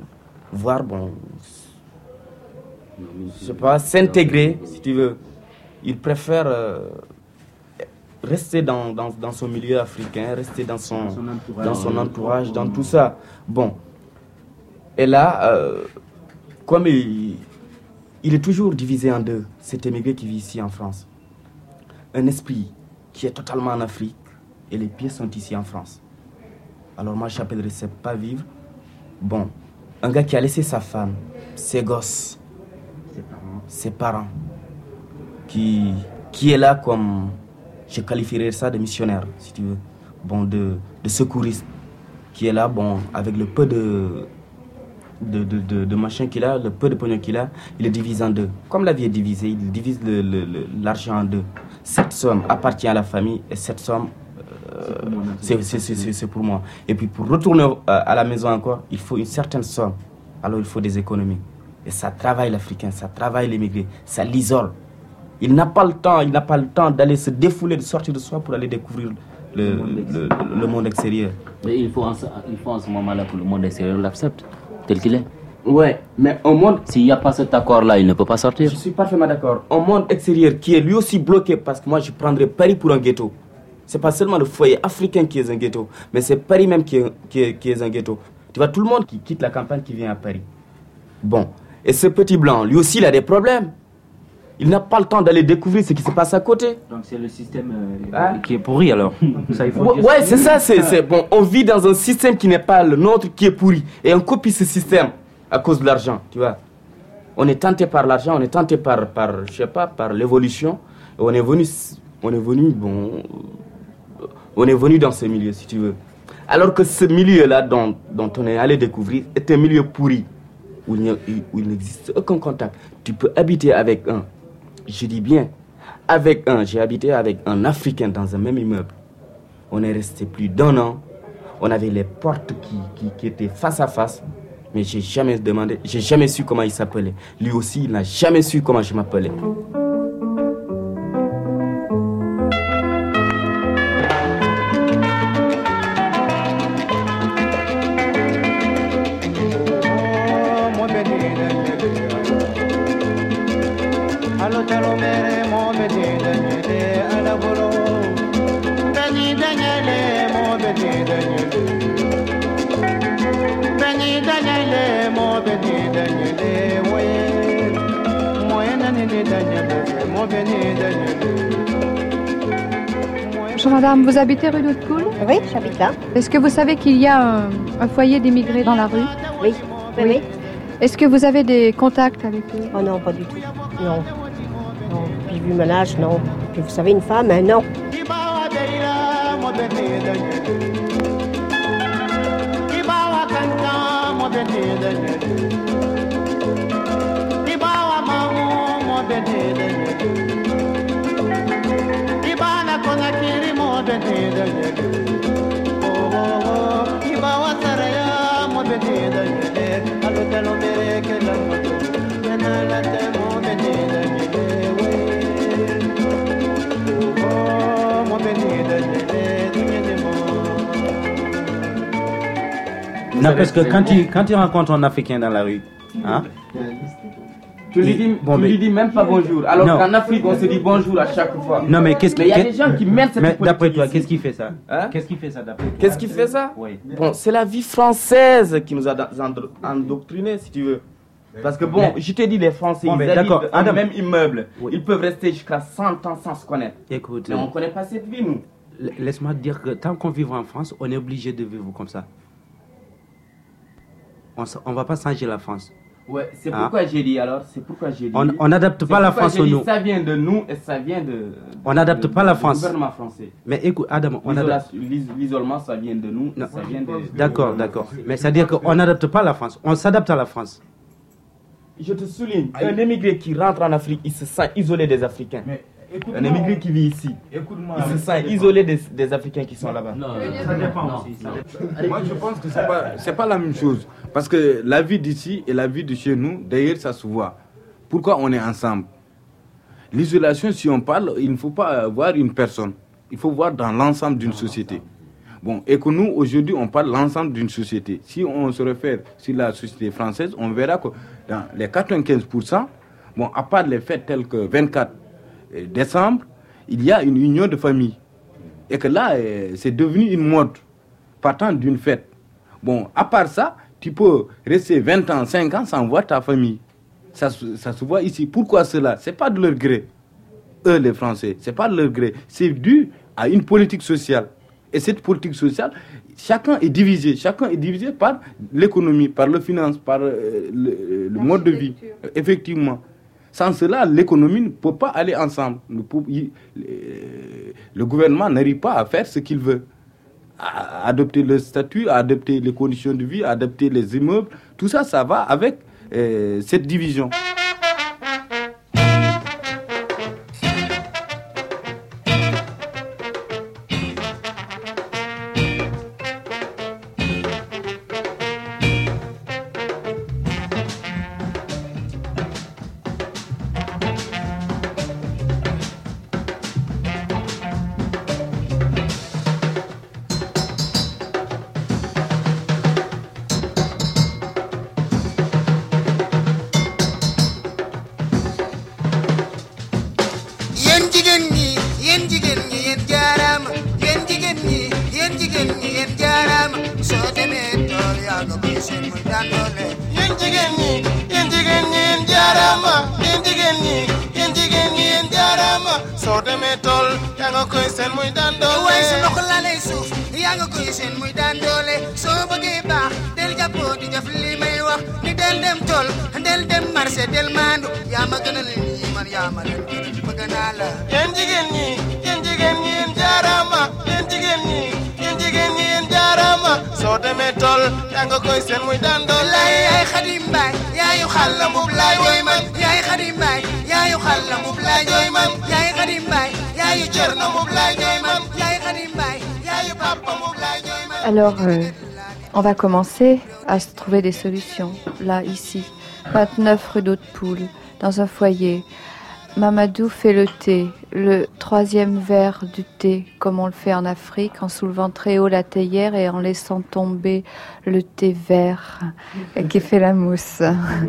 Speaker 15: je sais pas, s'intégrer, si tu veux. Il préfère rester dans son milieu africain, rester dans son entourage, dans tout ça. Bon. Et là, comme il est toujours divisé en deux, cet émigré qui vit ici en France. Un esprit qui est totalement en Afrique et les pieds sont ici en France. Alors moi, j'appellerais ça pas vivre. Bon, un gars qui a laissé sa femme, ses gosses, ses parents, qui est là comme, je qualifierais ça de missionnaire, si tu veux, bon, de secouriste, qui est là, bon, avec le peu de machin qu'il a, le peu de pognon qu'il a, il le divise en deux. Comme la vie est divisée, il divise l'argent en deux. Cette somme appartient à la famille et cette somme, c'est pour moi. Et puis pour retourner à la maison encore, il faut une certaine somme. Alors il faut des économies. Et ça travaille l'Africain, ça travaille l'émigré, ça l'isole. Il n'a pas le temps d'aller se défouler, de sortir de soi pour aller découvrir le monde extérieur.
Speaker 14: Mais il faut en ce moment-là que le monde extérieur l'accepte, tel qu'il est.
Speaker 15: Ouais, mais un monde...
Speaker 14: S'il n'y a pas cet accord-là, il ne peut pas sortir.
Speaker 15: Je suis parfaitement d'accord. Un monde extérieur qui est lui aussi bloqué, parce que moi je prendrais Paris pour un ghetto. C'est pas seulement le foyer africain qui est un ghetto, mais c'est Paris même qui est un ghetto. Tu vois, tout le monde qui quitte la campagne qui vient à Paris. Bon, et ce petit blanc, lui aussi il a des problèmes. Il n'a pas le temps d'aller découvrir ce qui se passe à côté.
Speaker 14: Donc c'est le système qui est pourri alors. Ça, il faut dire
Speaker 15: ouais, c'est ça. C'est bon. On vit dans un système qui n'est pas le nôtre, qui est pourri. Et on copie ce système à cause de l'argent, tu vois. On est tenté par l'argent, on est tenté par je sais pas, par l'évolution. Et on est venu dans ce milieu, si tu veux. Alors que ce milieu-là dont on est allé découvrir est un milieu pourri, où il n'existe aucun contact. Tu peux habiter avec un, je dis bien, avec un, j'ai habité avec un Africain dans un même immeuble. On est resté plus d'1 an, on avait les portes qui étaient face à face, mais j'ai jamais su comment il s'appelait. Lui aussi, il n'a jamais su comment je m'appelais.
Speaker 5: Bonjour madame, vous habitez rue d'Haute-Coul?
Speaker 16: Oui, j'habite là.
Speaker 5: Est-ce que vous savez qu'il y a un foyer d'émigrés dans la rue?
Speaker 16: Oui, oui.
Speaker 5: Est-ce que vous avez des contacts avec eux?
Speaker 16: Oh non, pas du tout. Non. Non. Puis vu mon âge, non. Puis vous savez, une femme, hein, non.
Speaker 15: Non, parce que quand tu rencontres un Africain dans la rue, hein, tu lui dis même pas bonjour. Alors qu'en Afrique, on se dit bonjour à chaque fois.
Speaker 14: Non, mais qu'est-ce
Speaker 15: il y a des gens qui mènent cette politique.
Speaker 14: D'après toi,
Speaker 15: ici.
Speaker 14: qu'est-ce qui fait ça?
Speaker 15: Hein?
Speaker 14: Qu'est-ce qui fait ça d'après toi?
Speaker 15: Qu'est-ce qui fait ça?
Speaker 14: Oui.
Speaker 15: Bon, c'est la vie française qui nous a endoctrinés, si tu veux. Parce que bon, je t'ai dit, les Français, ils habitent dans le même immeuble. Oui. Ils peuvent rester jusqu'à 100 ans sans se connaître.
Speaker 14: Écoute,
Speaker 15: mais on ne connaît pas cette vie, nous.
Speaker 14: Laisse-moi te dire que tant qu'on vit en France, on est obligé de vivre comme ça. On ne va pas changer la France.
Speaker 15: Ouais, c'est pourquoi j'ai dit alors,
Speaker 14: on n'adapte pas la France au nous.
Speaker 15: Ça vient de nous et ça vient de.
Speaker 14: On n'adapte pas la France.
Speaker 15: Gouvernement français.
Speaker 14: Mais écoute, Adam,
Speaker 15: l'isolement, ça vient de nous.
Speaker 14: Non.
Speaker 15: Ça vient de.
Speaker 14: D'accord. Mais c'est-à-dire qu'on n'adapte pas la France. On s'adapte à la France.
Speaker 15: Je te souligne, un émigré qui rentre en Afrique, il se sent isolé des Africains. Un émigré qui vit ici, il se sent isolé des Africains qui sont là-bas.
Speaker 4: Non, ça dépend aussi. Moi, je pense que c'est pas la même chose. Parce que la vie d'ici et la vie de chez nous, d'ailleurs, ça se voit. Pourquoi on est ensemble? L'isolation, si on parle, il ne faut pas voir une personne. Il faut voir dans l'ensemble d'une société. Bon, et que nous, aujourd'hui, on parle l'ensemble d'une société. Si on se réfère sur la société française, on verra que dans les 95%, bon, à part les fêtes telles que 24 décembre, il y a une union de famille. Et que là, c'est devenu une mode, partant d'une fête. Bon, à part ça, tu peux rester 20 ans, 5 ans sans voir ta famille. Ça se voit ici. Pourquoi cela? C'est pas de leur gré. Eux, les Français, c'est pas de leur gré. C'est dû à une politique sociale. Et cette politique sociale, chacun est divisé. Chacun est divisé par l'économie, par le finance, par le mode de vie. Effectivement. Sans cela, l'économie ne peut pas aller ensemble. Le gouvernement n'arrive pas à faire ce qu'il veut. À adopter le statut, à adopter les conditions de vie, à adopter les immeubles. Tout ça, ça va avec cette division.
Speaker 17: Yen jigéen ñi yen jaarama yen jigéen ñi yen jarama so demee tool yaa nga koy seen muy daan dool yaay Xadi Mbaay yaayu xalla mbub laa jooy man yaay Xadi Mbaay yaayu xalla mbub laa jooy man yaay Xadi Mbaay yaayu Cerno mbub laa jooy man yaay Xadi Mbaay yaayu papa mbub laa jooy man.
Speaker 5: Alors, on va commencer à se trouver des solutions. Là, ici, 29 rue d'Haute-Poule, dans un foyer. Mamadou fait le thé, le 3e verre du thé, comme on le fait en Afrique, en soulevant très haut la théière et en laissant tomber le thé vert qui fait la mousse.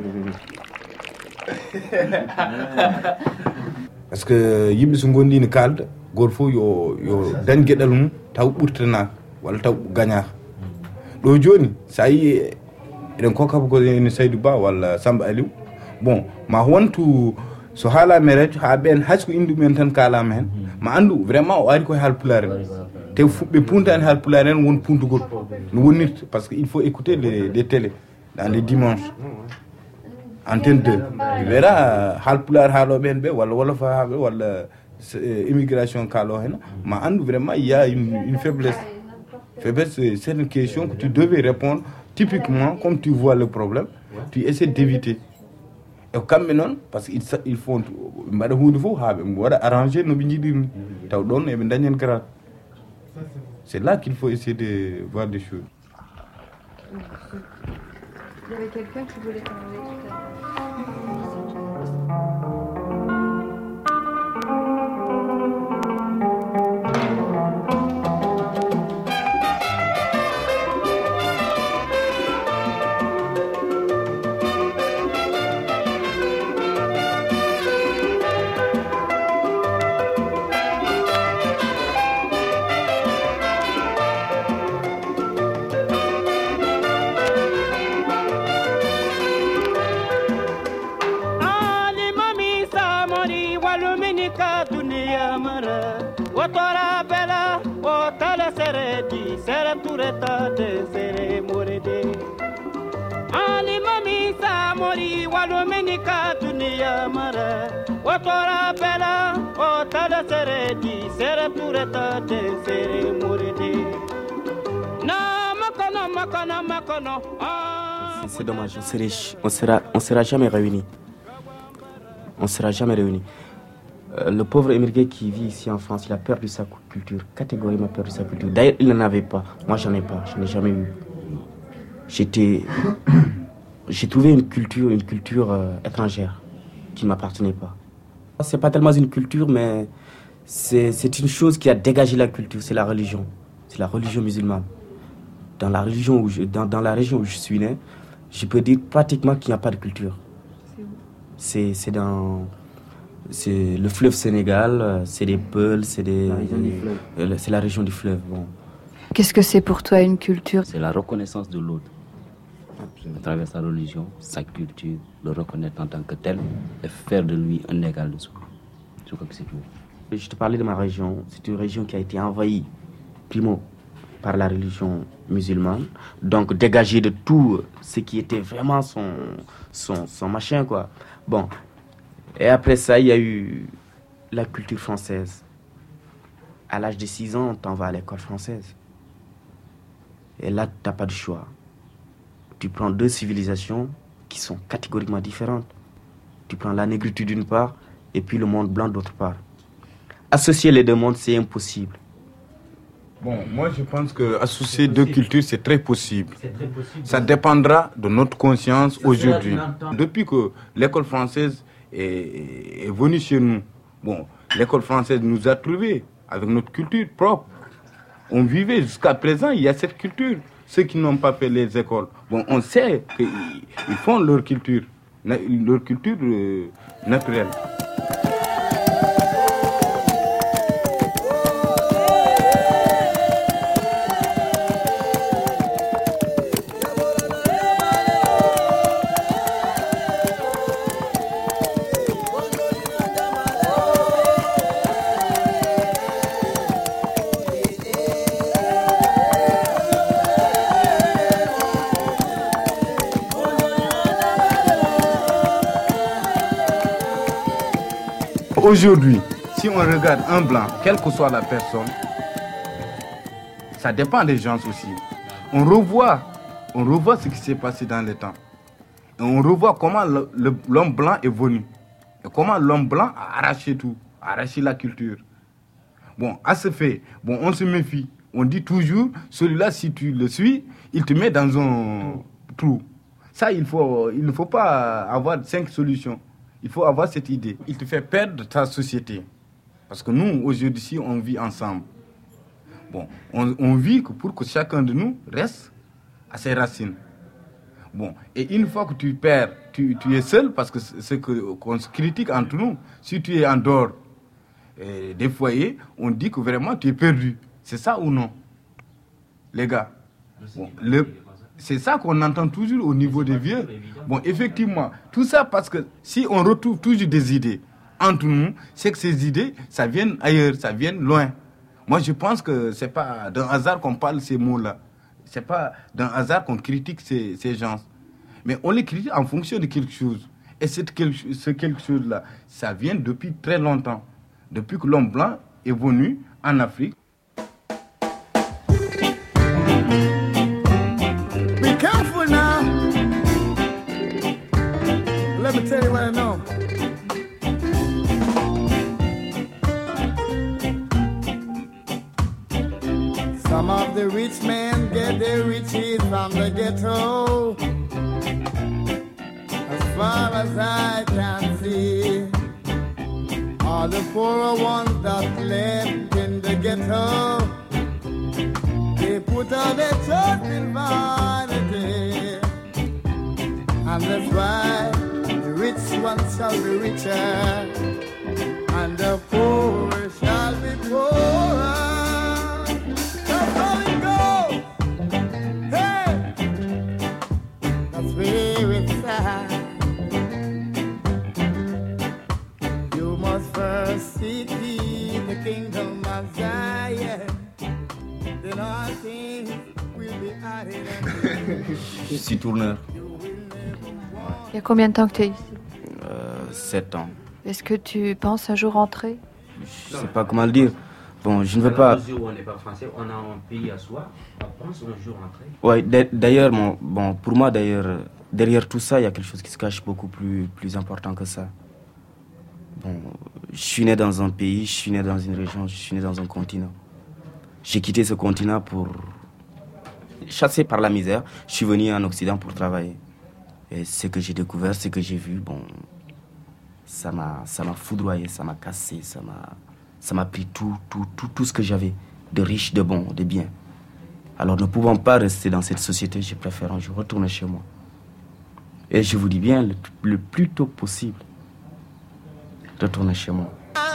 Speaker 4: Parce que yimɓe so gondino kalda goto fof yo dañ gueɗal mum taw ɓurtanaka walla taw gagnaka ɗo joni sa yi eɗen kokkaba ko ene Saydou Ba walla Samba Aliou bon ma wontu so haalama radio ha ɓen haysko indi men tan kalama hen ma andu vraiment o ari koye haalpulaar en te ɓe puntani haalpulaar en won puntugol no wonnirta par ce que il faut écouter les télé dans les dimanches antenne 2 wera haalpulaar haaloɓe en ɓe walla wolof haaɓe walla immigration kaalo hen ma andu vraiment il y a une faiblesse c'est une question que tu devais répondre typiquement comme tu vois le problème tu essaies d'éviter e kamɓe noon par ce que il faut mbaɗa hunde fof ha ɓe waɗa arrangé no ɓe jiɗirni taw ɗon eɓe dañen grade c'est là qu'il faut essayer de voir des choses.
Speaker 5: Il y avait quelqu'un qui voulait parler tout à l'heure.
Speaker 15: C'est dommage, on sera jamais réunis. On sera jamais réunis. Le pauvre émigré qui vit ici en France, il a peur de sa culture, catégoriquement peur de sa culture. D'ailleurs, il n'en avait pas. Moi, j'en ai pas, je n'ai jamais eu. J'ai trouvé une culture étrangère qui ne m'appartenait pas. C'est pas tellement une culture, mais c'est une chose qui a dégagé la culture, c'est la religion. C'est la religion musulmane. Dans la région où je suis né, je peux dire pratiquement qu'il n'y a pas de culture. C'est le fleuve Sénégal, c'est des Peuls, c'est la région du fleuve. Bon.
Speaker 5: Qu'est-ce que c'est pour toi une culture?
Speaker 14: C'est la reconnaissance de l'autre. À travers sa religion, sa culture, le reconnaître en tant que tel et faire de lui un égal de soi. Je crois que c'est tout.
Speaker 15: Je te parlais de ma région. C'est une région qui a été envahie, primo, par la religion musulmane. Donc dégagée de tout ce qui était vraiment son machin, quoi. Bon. Et après ça, il y a eu la culture française. À l'âge de 6 ans, on t'en va à l'école française. Et là, tu n'as pas de choix. Tu prends deux civilisations qui sont catégoriquement différentes. Tu prends la négritude d'une part et puis le monde blanc d'autre part. Associer les deux mondes, c'est impossible.
Speaker 4: Bon, moi je pense qu'associer deux cultures, c'est très possible. Ça dépendra de notre conscience aujourd'hui. Depuis que l'école française est venue chez nous, bon, l'école française nous a trouvés avec notre culture propre. On vivait jusqu'à présent, il y a cette culture. Ceux qui n'ont pas fait les écoles, bon, on sait qu'ils font leur culture naturelle. Aujourd'hui, si on regarde un blanc, quelle que soit la personne, ça dépend des gens aussi. on revoit ce qui s'est passé dans le temps. Et on revoit comment l'homme blanc est venu. Et comment l'homme blanc a arraché tout, a arraché la culture. Bon, à ce fait, bon, on se méfie. On dit toujours, celui-là, si tu le suis, il te met dans un trou. Ça, il ne faut pas avoir 5 solutions. Il faut avoir cette idée. Il te fait perdre ta société. Parce que nous, aujourd'hui, on vit ensemble. Bon, on vit pour que chacun de nous reste à ses racines. Bon, et une fois que tu perds, tu es seul, parce que c'est qu'on se critique entre nous. Si tu es en dehors des foyers, on dit que vraiment tu es perdu. C'est ça ou non, les gars? Bon, c'est ça qu'on entend toujours au niveau des vieux. Bon, effectivement, tout ça parce que si on retrouve toujours des idées entre nous, c'est que ces idées, ça vient ailleurs, ça vient loin. Moi, je pense que c'est pas d'un hasard qu'on parle ces mots-là. C'est pas d'un hasard qu'on critique ces gens. Mais on les critique en fonction de quelque chose. Et ce quelque chose-là, ça vient depuis très longtemps. Depuis que l'homme blanc est venu en Afrique.
Speaker 17: Be careful now. Let me tell you what I know. Some of the rich men get their riches from the ghetto. As far as I can see, all the poorer ones that lived in the ghetto, they put all their trust in vanity. And that's why the rich ones shall be richer, and the poor shall be poorer. That's how it goes. Hey, that's where it's at. You must first seek ye the kingdom of Zion. Then all things will be added unto you.
Speaker 15: Je suis tourneur.
Speaker 5: Il y a combien de temps que tu es ici?
Speaker 15: 7 ans.
Speaker 5: Est-ce que tu penses un jour rentrer?
Speaker 15: Je sais pas comment le dire. Bon, je ne veux pas...
Speaker 14: À mesure où on n'est pas français, on a un pays à soi, on pense un jour rentrer.
Speaker 15: Ouais, d'ailleurs, pour moi, d'ailleurs, derrière tout ça, il y a quelque chose qui se cache beaucoup plus important que ça. Bon, je suis né dans un pays, je suis né dans une région, je suis né dans un continent. J'ai quitté ce continent pour... Chassé par la misère, je suis venu en Occident pour travailler. Et ce que j'ai découvert, ce que j'ai vu, bon, ça m'a foudroyé, ça m'a cassé, ça m'a pris tout ce que j'avais, de riche, de bon, de bien. Alors ne pouvant pas rester dans cette société, je préfère un jour retourner chez moi. Et je vous dis bien, le plus tôt possible, retourner chez moi.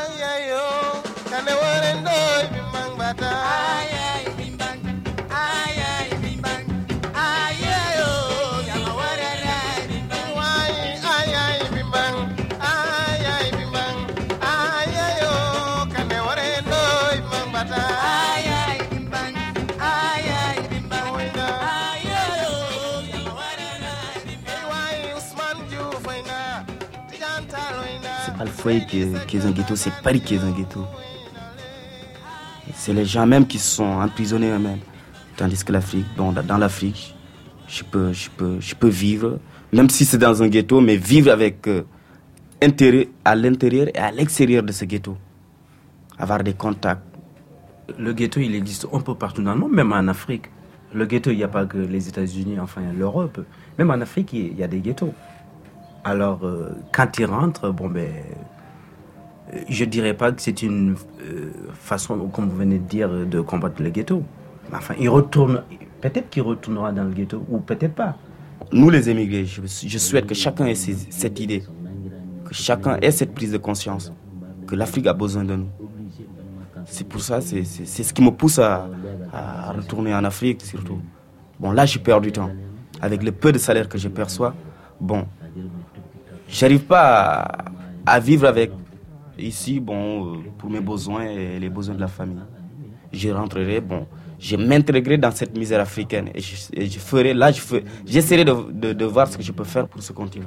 Speaker 15: C'est pas le foyer qui est un ghetto, c'est Paris qui est un ghetto. C'est les gens même qui sont emprisonnés eux-mêmes. Tandis que l'Afrique, bon, dans l'Afrique, je peux vivre, même si c'est dans un ghetto, mais vivre avec intérêt à l'intérieur et à l'extérieur de ce ghetto. Avoir des contacts. Le ghetto, il existe un peu partout dans le monde, même en Afrique. Le ghetto, il n'y a pas que les États-Unis, enfin l'Europe. Même en Afrique, il y a des ghettos. Alors, quand ils rentrent, bon, je ne dirais pas que c'est une façon, comme vous venez de dire, de combattre le ghetto. Enfin, il retourne, peut-être qu'il retournera dans le ghetto, ou peut-être pas. Nous, les émigrés, je souhaite que chacun ait cette idée, que chacun ait cette prise de conscience, que l'Afrique a besoin de nous. C'est pour ça, c'est ce qui me pousse à retourner en Afrique, surtout. Bon, là, je perds du temps. Avec le peu de salaire que je perçois, bon, j'arrive pas à vivre avec ici, bon, pour mes besoins et les besoins de la famille. Je rentrerai, bon, je m'intégrerai dans cette misère africaine et j'essaierai de voir ce que je peux faire pour ce continent.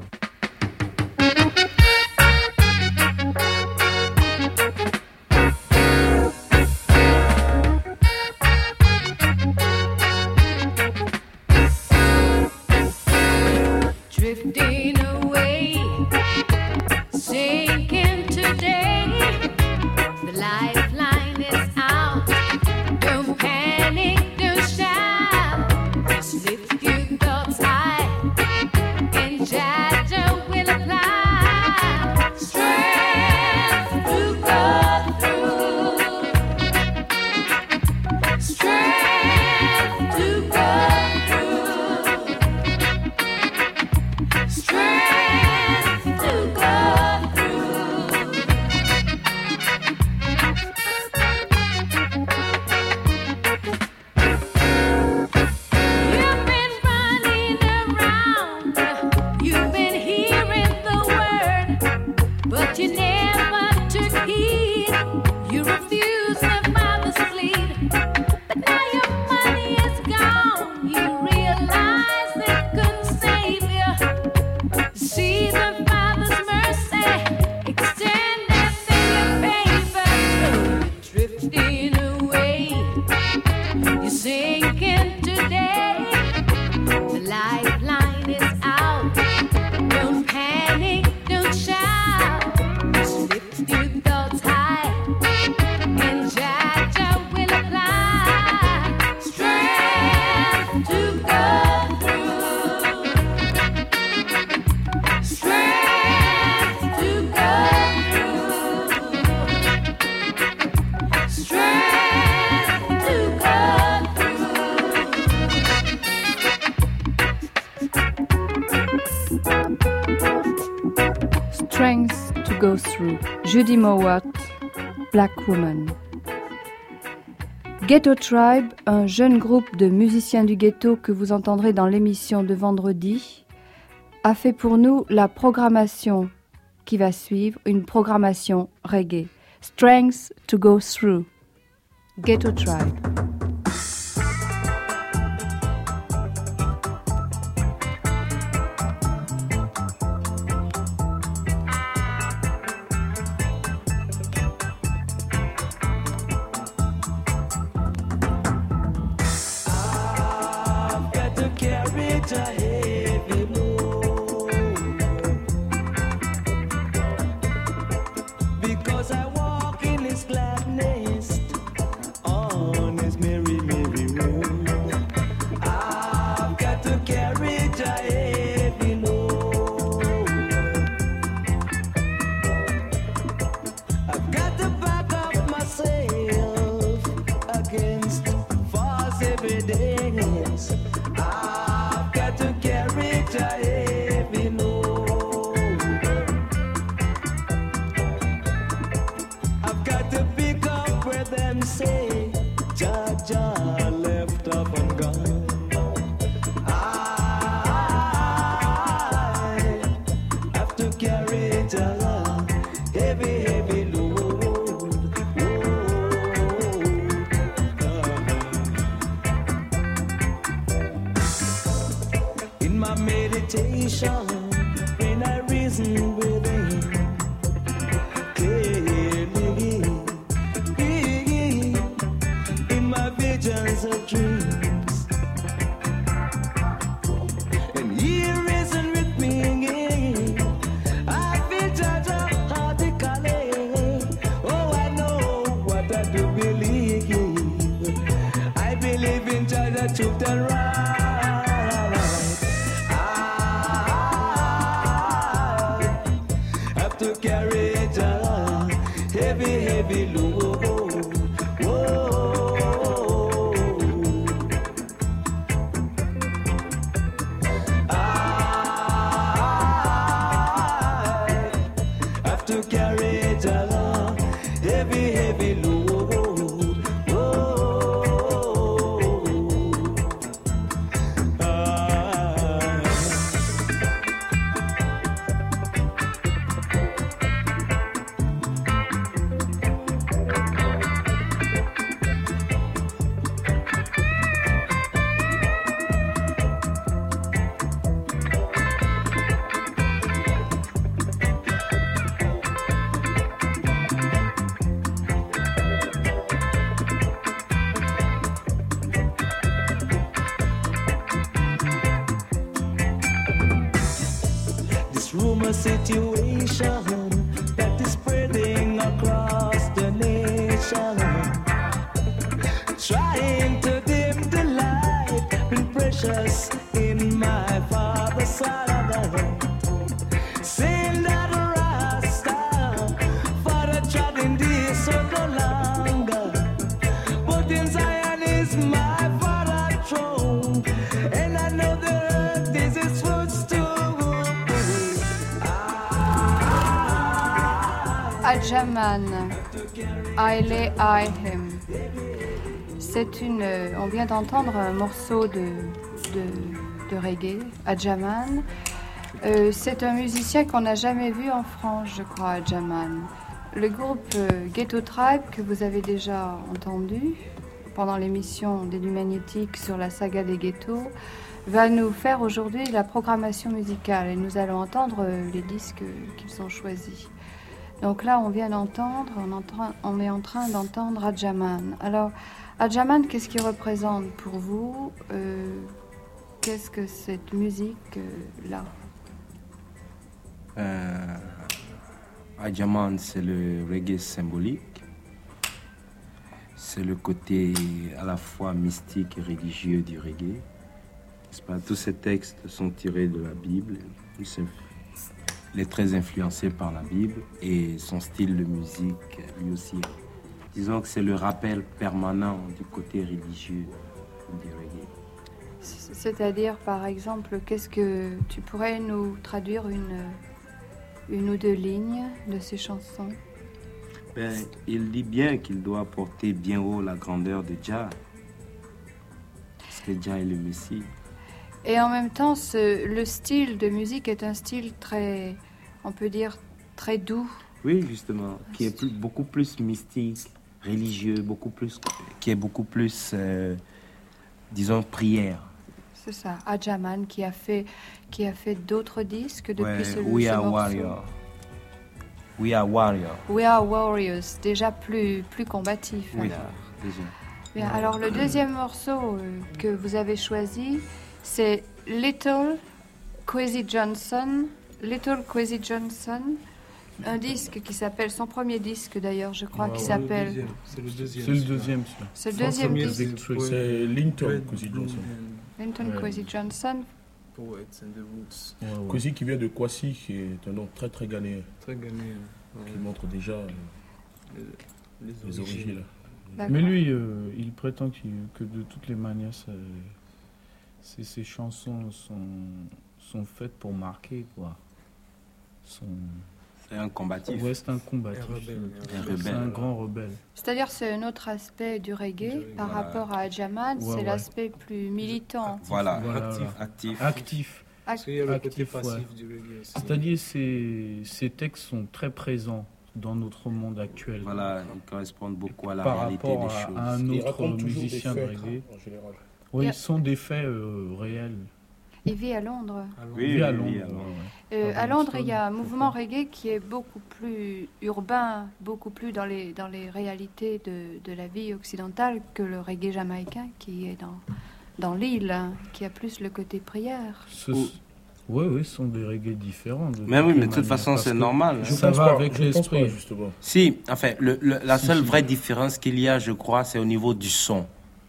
Speaker 18: but you never took heed. You refused your father's plea, but now your money is gone. You realize it couldn't save you. See the Father's mercy extended in your favor, drifting away. You're sinking today. The lifeline is out. Don't panic, don't shout. Just lift your thoughts high, and Jaja will apply strength to go through. Strength to go through. Strength to go
Speaker 5: Strength to Go Through, Judy Mowat, Black Woman. Ghetto Tribe, un jeune groupe de musiciens du ghetto que vous entendrez dans l'émission de vendredi, a fait pour nous la programmation qui va suivre, une programmation reggae. Strength to Go Through, Ghetto Tribe.
Speaker 17: Because I walk in this gladness on this merry, merry road. I've got to carry the heavy load. I've got to back up myself against false evidence. I've got to carry the heavy load. I've got to pick up where them say Jaja left off and gone. I have to carry the heavy, heavy load. In my meditation, when I reason within clearly, in my visions of dreams, and he reason with me. I feel Jaja heartily. Oh, I know what I do believe. I believe in Jaja truth and right. I have to carry the heavy, heavy load. Whoa. I have to carry the heavy, heavy load. This rumor situation that is spreading across the nation, trying to dim the light, been precious in my father's side. Saying that Rasta, father trod in this so no longer, but in Zion is my father's throne, and I know the earth is his footstool.
Speaker 5: Adjaman, Aile Ahem. On vient d'entendre un morceau de reggae, Adjaman. C'est un musicien qu'on n'a jamais vu en France, je crois, à Jaman. Le groupe Ghetto Tribe, que vous avez déjà entendu pendant l'émission des Nuits Magnétiques sur la saga des ghettos, va nous faire aujourd'hui la programmation musicale et nous allons entendre les disques qu'ils ont choisis. Donc là, on vient d'entendre, on est en train d'entendre Adjaman. Alors, Adjaman, qu'est-ce qu'il représente pour vous? Qu'est-ce que cette musique-là?
Speaker 8: Adjaman, c'est le reggae symbolique. C'est le côté à la fois mystique et religieux du reggae. N'est-ce pas? Tous ces textes sont tirés de la Bible. Il est très influencé par la Bible et son style de musique lui aussi. Disons que c'est le rappel permanent du côté religieux du reggae.
Speaker 5: C'est-à-dire, par exemple, qu'est-ce que tu pourrais nous traduire une ou deux lignes de ces chansons?
Speaker 8: Il dit bien qu'il doit porter bien haut la grandeur de Jah, parce que Jah est le Messie.
Speaker 5: Et en même temps, le style de musique est un style très, on peut dire, très doux.
Speaker 8: Oui, justement, qui est beaucoup plus mystique, religieux, qui est beaucoup plus, disons, prière.
Speaker 5: C'est ça, Adjaman qui a fait d'autres disques depuis ce
Speaker 8: We Are
Speaker 5: morceau.
Speaker 8: Warrior. We Are Warrior.
Speaker 5: We Are Warriors, déjà plus combatif.
Speaker 8: Oui,
Speaker 5: alors.
Speaker 8: déjà.
Speaker 5: Bien, alors le deuxième morceau que vous avez choisi, c'est Little Kwesi Johnson. Little Kwesi Johnson, un disque qui s'appelle, son premier disque d'ailleurs, je crois, qui s'appelle...
Speaker 19: C'est le deuxième.
Speaker 20: C'est le deuxième, ça.
Speaker 5: C'est le deuxième disque.
Speaker 20: C'est Linton Kwesi Johnson.
Speaker 5: Linton Kwesi Johnson.
Speaker 19: Poets and the Roots.
Speaker 20: Kwesi qui vient de Kwasi, qui est un nom très très ghanéen.
Speaker 19: Très ghanéen.
Speaker 20: Qui montre déjà les origines.
Speaker 5: D'accord.
Speaker 21: Mais lui, il prétend que de toutes les manières, ces chansons sont faites pour marquer, quoi.
Speaker 8: C'est un combatif.
Speaker 21: Ouais, c'est un combatif. C'est un grand rebelle.
Speaker 5: C'est-à-dire c'est un autre aspect du reggae par rapport à Adjaman, c'est l'aspect plus militant.
Speaker 8: Voilà,
Speaker 21: Actif.
Speaker 19: Parce qu'il y a le côté passif du reggae.
Speaker 21: C'est-à-dire ces textes sont très présents dans notre monde actuel.
Speaker 8: Voilà, ils correspondent beaucoup à la
Speaker 21: par
Speaker 8: réalité
Speaker 21: rapport
Speaker 8: des choses.
Speaker 21: À un autre musicien de reggae. Oui, ils sont des faits réels.
Speaker 5: Il vit à Londres.
Speaker 21: Oui, à Londres.
Speaker 5: À Londres, il y a un mouvement reggae qui est beaucoup plus urbain, beaucoup plus dans les réalités de la vie occidentale que le reggae jamaïcain qui est dans l'île, hein, qui a plus le côté prière.
Speaker 21: Oui, ce sont des reggae différents.
Speaker 8: Mais oui, mais de toute façon, c'est normal.
Speaker 21: Ça va avec l'esprit.
Speaker 8: Si, enfin, la seule vraie différence qu'il y a, je crois, c'est au niveau du son.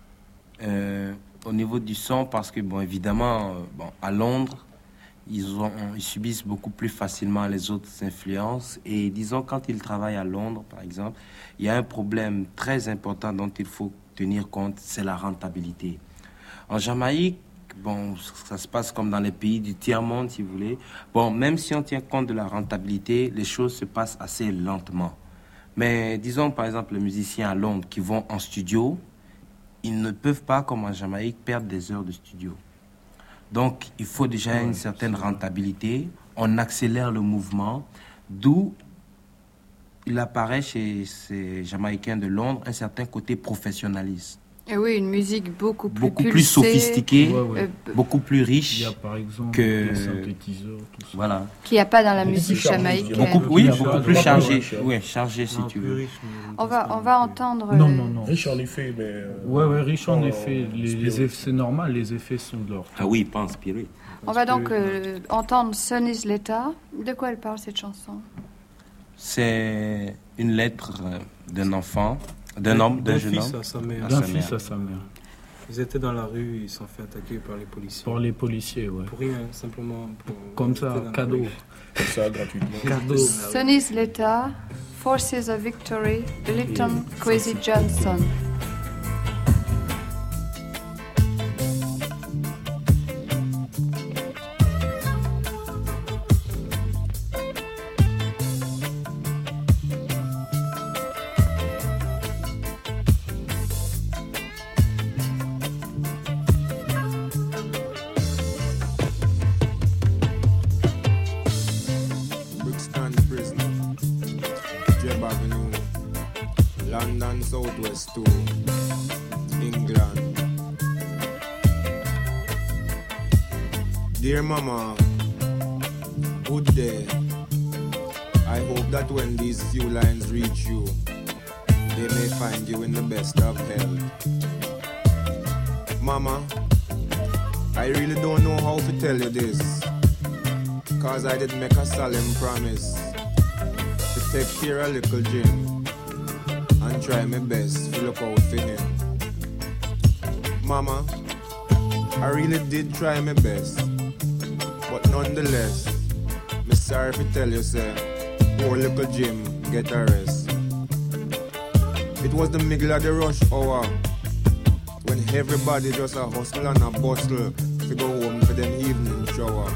Speaker 8: Au niveau du son, parce que, bon, évidemment, à Londres, ils subissent beaucoup plus facilement les autres influences. Et disons, quand ils travaillent à Londres, par exemple, il y a un problème très important dont il faut tenir compte, c'est la rentabilité. En Jamaïque, bon, ça se passe comme dans les pays du tiers-monde, si vous voulez. Bon, même si on tient compte de la rentabilité, les choses se passent assez lentement. Mais disons, par exemple, les musiciens à Londres qui vont en studio, ils ne peuvent pas, comme en Jamaïque, perdre des heures de studio. Donc, il faut déjà une certaine rentabilité. On accélère le mouvement, d'où il apparaît chez ces Jamaïcains de Londres un certain côté professionnaliste.
Speaker 5: Et oui, une musique beaucoup plus
Speaker 8: plus sophistiquée, beaucoup plus riche.
Speaker 21: Il y a par exemple
Speaker 8: que
Speaker 21: des synthétiseurs, tout ça.
Speaker 8: Voilà.
Speaker 5: Qu'il n'y a pas dans la musique jamaïcaine.
Speaker 8: Beaucoup plus chargé. Oui, chargé si tu veux.
Speaker 5: On va entendre.
Speaker 21: Non.
Speaker 20: Riche en effet, mais.
Speaker 21: Riche en effet. Les effets, c'est normal, les effets sont de leur.
Speaker 8: Ah oui, pas inspiré.
Speaker 5: On va donc entendre Sonny's Letter. De quoi elle parle cette chanson?
Speaker 21: C'est
Speaker 8: une lettre d'un enfant. D'un homme, d'un jeune homme.
Speaker 21: D'un fils à sa mère.
Speaker 19: Ils étaient dans la rue, ils se sont fait attaquer par les policiers.
Speaker 21: Par les policiers, ouais.
Speaker 19: Pour rien, simplement.
Speaker 21: Comme ça, cadeau.
Speaker 20: Comme ça, gratuitement.
Speaker 21: Cadeau.
Speaker 5: Sonny's Letter, Forces of Victory, Linton Kwesi Johnson.
Speaker 1: Jeb Avenue, London Southwest 2, England. Dear Mama, good day. I hope that when these few lines reach you, they may find you in the best of health. Mama, I really don't know how to tell you this, cause I did make a solemn promise to take care of little Jim and try my best to look out for him. Mama, I really did try my best, but nonetheless, me sorry to tell you, sir, poor little Jim get a rest. It was the middle of the rush hour, when everybody just a hustle and a bustle to go home for them evening shower.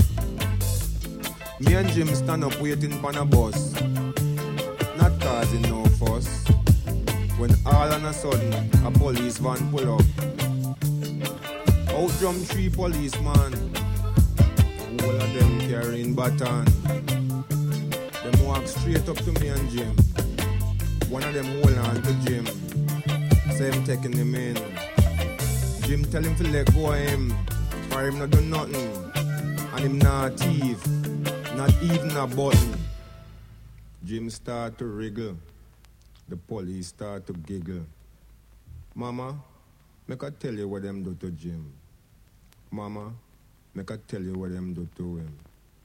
Speaker 1: Me and Jim stand up waiting for a bus, not causing no fuss, when all on a sudden a police van pull up. Out jump 3 policemen, all of them carrying baton. Them walk straight up to me and Jim. One of them hold on to Jim, say him taking him in. Jim tell him to let go of him, for him not do nothing, and him not thief, not even a button. Jim start to wriggle, the police start to giggle. Mama, make I tell you what them do to Jim. Mama, make I tell you what them do to him.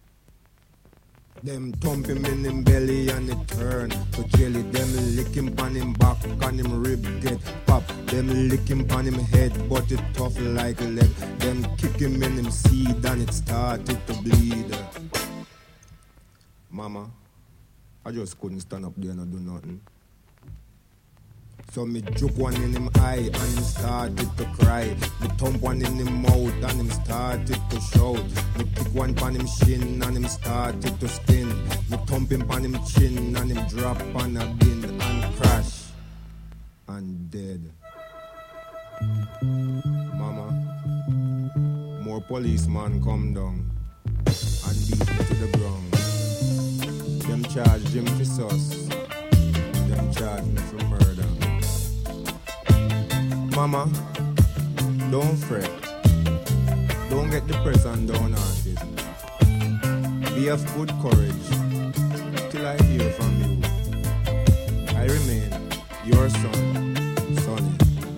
Speaker 1: Them thump him in him belly and it turn to jelly. Them lick him on him back and him rib get pop. Them lick him on him head but it tough like lead. Them kick him in him seed and it started to bleed. Mama, I just couldn't stand up there and do nothing. So me juke one in him eye and him started to cry. Me thump one in him mouth and him started to shout. Me kick one pan him shin and him started to spin. Me thump him pan him chin and him drop on a bin and crash and dead. Mama, more policemen come down and beat me to the ground. Them charge Jim for sus. Them charge me for murder. Mama, don't fret. Don't get depressed and downhearted. Be of good courage till I hear from you. I remain your son, Sonny.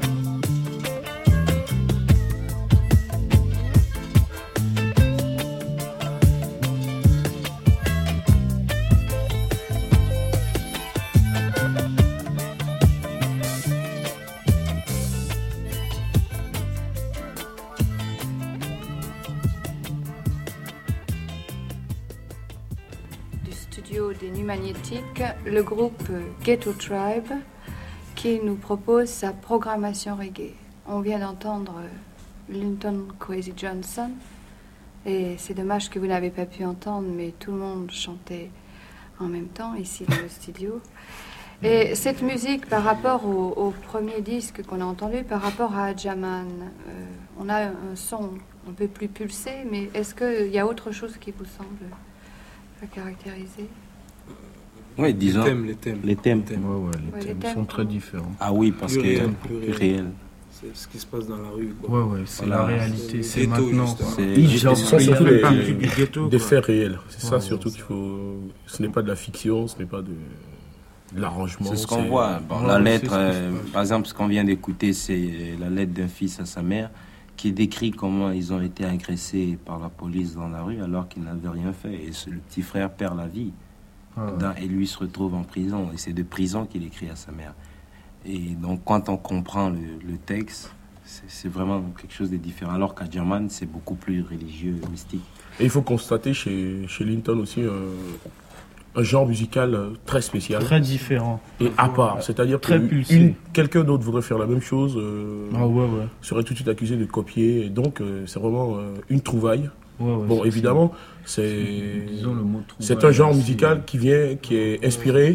Speaker 5: Des Nuits Magnétiques, le groupe Ghetto Tribe qui nous propose sa programmation reggae. On vient d'entendre Linton Kwesi Johnson et c'est dommage que vous n'avez pas pu entendre, mais tout le monde chantait en même temps ici dans le studio. Et cette musique par rapport au premier disque qu'on a entendu, par rapport à Jaman, on a un son un peu plus pulsé, mais est-ce qu'il y a autre chose qui vous semble caractériser?
Speaker 15: Oui, disons.
Speaker 21: Les thèmes. Ouais, les thèmes sont très différents.
Speaker 15: Ah oui, parce que plus réel.
Speaker 21: C'est ce qui se passe dans la rue. Quoi. Ouais, c'est la réalité. C'est
Speaker 20: ghetto,
Speaker 21: maintenant.
Speaker 20: C'est surtout
Speaker 21: ghetto,
Speaker 20: des faits réels. C'est ça surtout qu'il faut. Ce n'est pas de la fiction, ce n'est pas de l'arrangement.
Speaker 15: C'est ce qu'on voit. Bon, la lettre, par exemple, ce qu'on vient d'écouter, c'est la lettre d'un fils à sa mère qui décrit comment ils ont été agressés par la police dans la rue alors qu'ils n'avaient rien fait. Et le petit frère perd la vie. Et lui se retrouve en prison. Et c'est de prison qu'il écrit à sa mère. Et donc, quand on comprend le texte, c'est vraiment quelque chose de différent. Alors qu'à German, c'est beaucoup plus religieux, mystique.
Speaker 20: Et il faut constater chez Linton aussi un genre musical très spécial.
Speaker 21: Très différent.
Speaker 20: Et à part. C'est-à-dire que quelqu'un d'autre voudrait faire la même chose, serait tout de suite accusé de copier. Et donc, c'est vraiment une trouvaille. Bon, évidemment, c'est un genre musical qui est inspiré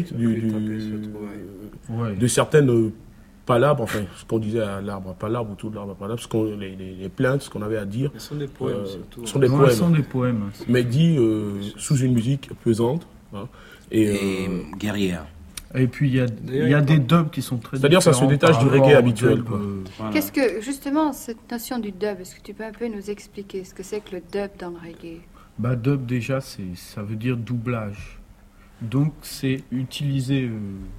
Speaker 20: de certaines palabres, enfin, ce qu'on disait à l'arbre à palabre, autour de l'arbre à palabre, les plaintes, ce qu'on avait à dire.
Speaker 21: Ce sont des poèmes, surtout.
Speaker 20: Ce sont des poèmes. Mais dit sous une musique pesante. Hein,
Speaker 15: et guerrière.
Speaker 21: Et puis il y a des dubs qui sont très
Speaker 20: C'est-à-dire ça se
Speaker 21: différents
Speaker 20: détache
Speaker 21: par
Speaker 20: du
Speaker 21: rapport
Speaker 20: reggae
Speaker 21: au
Speaker 20: habituel,
Speaker 21: dub,
Speaker 20: quoi.
Speaker 21: voilà.
Speaker 5: Qu'est-ce que, justement, cette notion du dub, est-ce que tu peux un peu nous expliquer ce que c'est que le dub dans le reggae?
Speaker 21: Bah, dub, déjà, ça veut dire doublage. Donc, c'est utiliser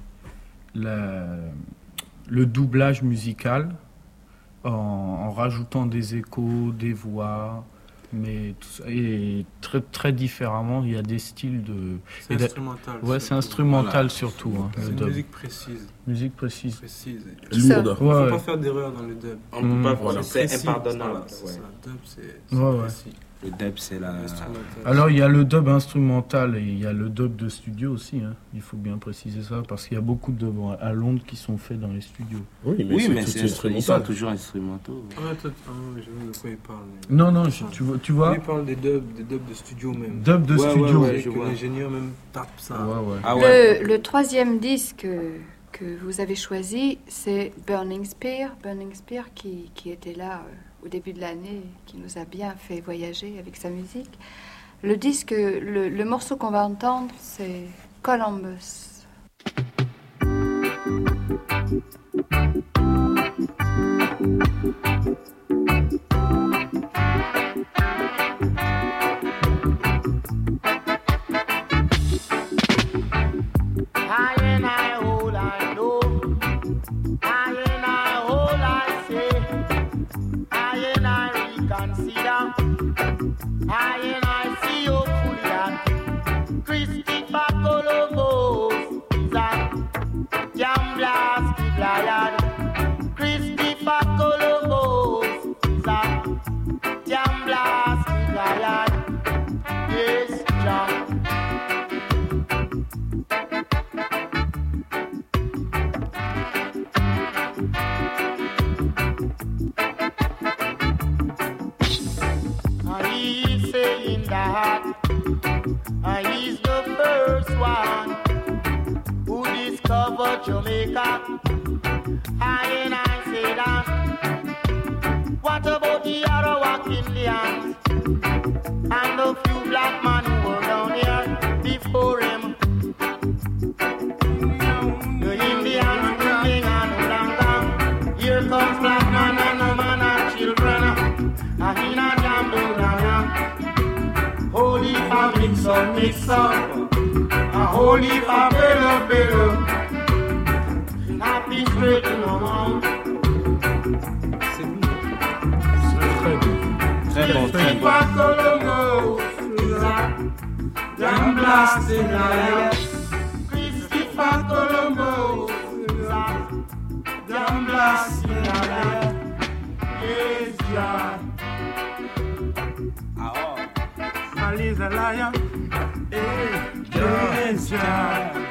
Speaker 21: le doublage musical en rajoutant des échos, des voix, mais tout ça, et très, très différemment, il y a des styles de...
Speaker 19: C'est instrumental.
Speaker 21: Ouais, c'est instrumental
Speaker 19: Voilà.
Speaker 21: surtout. Hein,
Speaker 19: C'est
Speaker 21: le
Speaker 19: une
Speaker 21: dub.
Speaker 19: musique précise.
Speaker 21: Musique précise.
Speaker 19: Précise.
Speaker 21: Lourde.
Speaker 19: Il ne
Speaker 21: Ouais,
Speaker 19: faut
Speaker 21: ouais.
Speaker 19: pas faire d'erreur dans le dub.
Speaker 21: On peut pas,
Speaker 19: Voilà.
Speaker 21: c'est
Speaker 19: Précis,
Speaker 21: impardonnable,
Speaker 19: voilà, c'est
Speaker 21: ouais.
Speaker 19: ça. Le dub, c'est
Speaker 21: Ouais, ouais.
Speaker 19: précis.
Speaker 2: Le dub, c'est la...
Speaker 21: Alors, il y a le dub instrumental et il y a le dub de studio aussi. Hein. Il faut bien préciser ça parce qu'il y a beaucoup de dubs à Londres qui sont faits dans les studios.
Speaker 2: Oui, mais c'est ils sont toujours instrumentaux.
Speaker 19: Ah, je vois de quoi il parle.
Speaker 21: Non, tu vois.
Speaker 19: Il parle des dubs de studio même.
Speaker 21: Dub de studio.
Speaker 19: Ouais,
Speaker 21: je
Speaker 19: que
Speaker 21: vois.
Speaker 19: l'ingénieur même tape ça.
Speaker 5: Le troisième disque que vous avez choisi, c'est Burning Spear. Burning Spear qui était là au début de l'année, qui nous a bien fait voyager avec sa musique. Le disque, le morceau qu'on va entendre, c'est Columbus.
Speaker 17: I and I all I know, I and I all I say, I and I reconsider, I and I see hopefully that Christopher Columbus is a gambler's lion. Christopher Columbus is a gambler's lion. Yes, John. He's saying that he's the first one who discovered Jamaica. And I say that. What about the Arawak Indians and the few black men who were down here before him? The Indians coming and Ulanga. Here comes black man and woman and children. Ahina Jambulaya. Holy for mix up. A holy for bello. Happy straight in the mouth.
Speaker 2: Très bon, très bon.
Speaker 17: Damn blasting liar. Christopher Columbus. Damn blasting liar. Yes, John. Ali's a liar. Yes, John.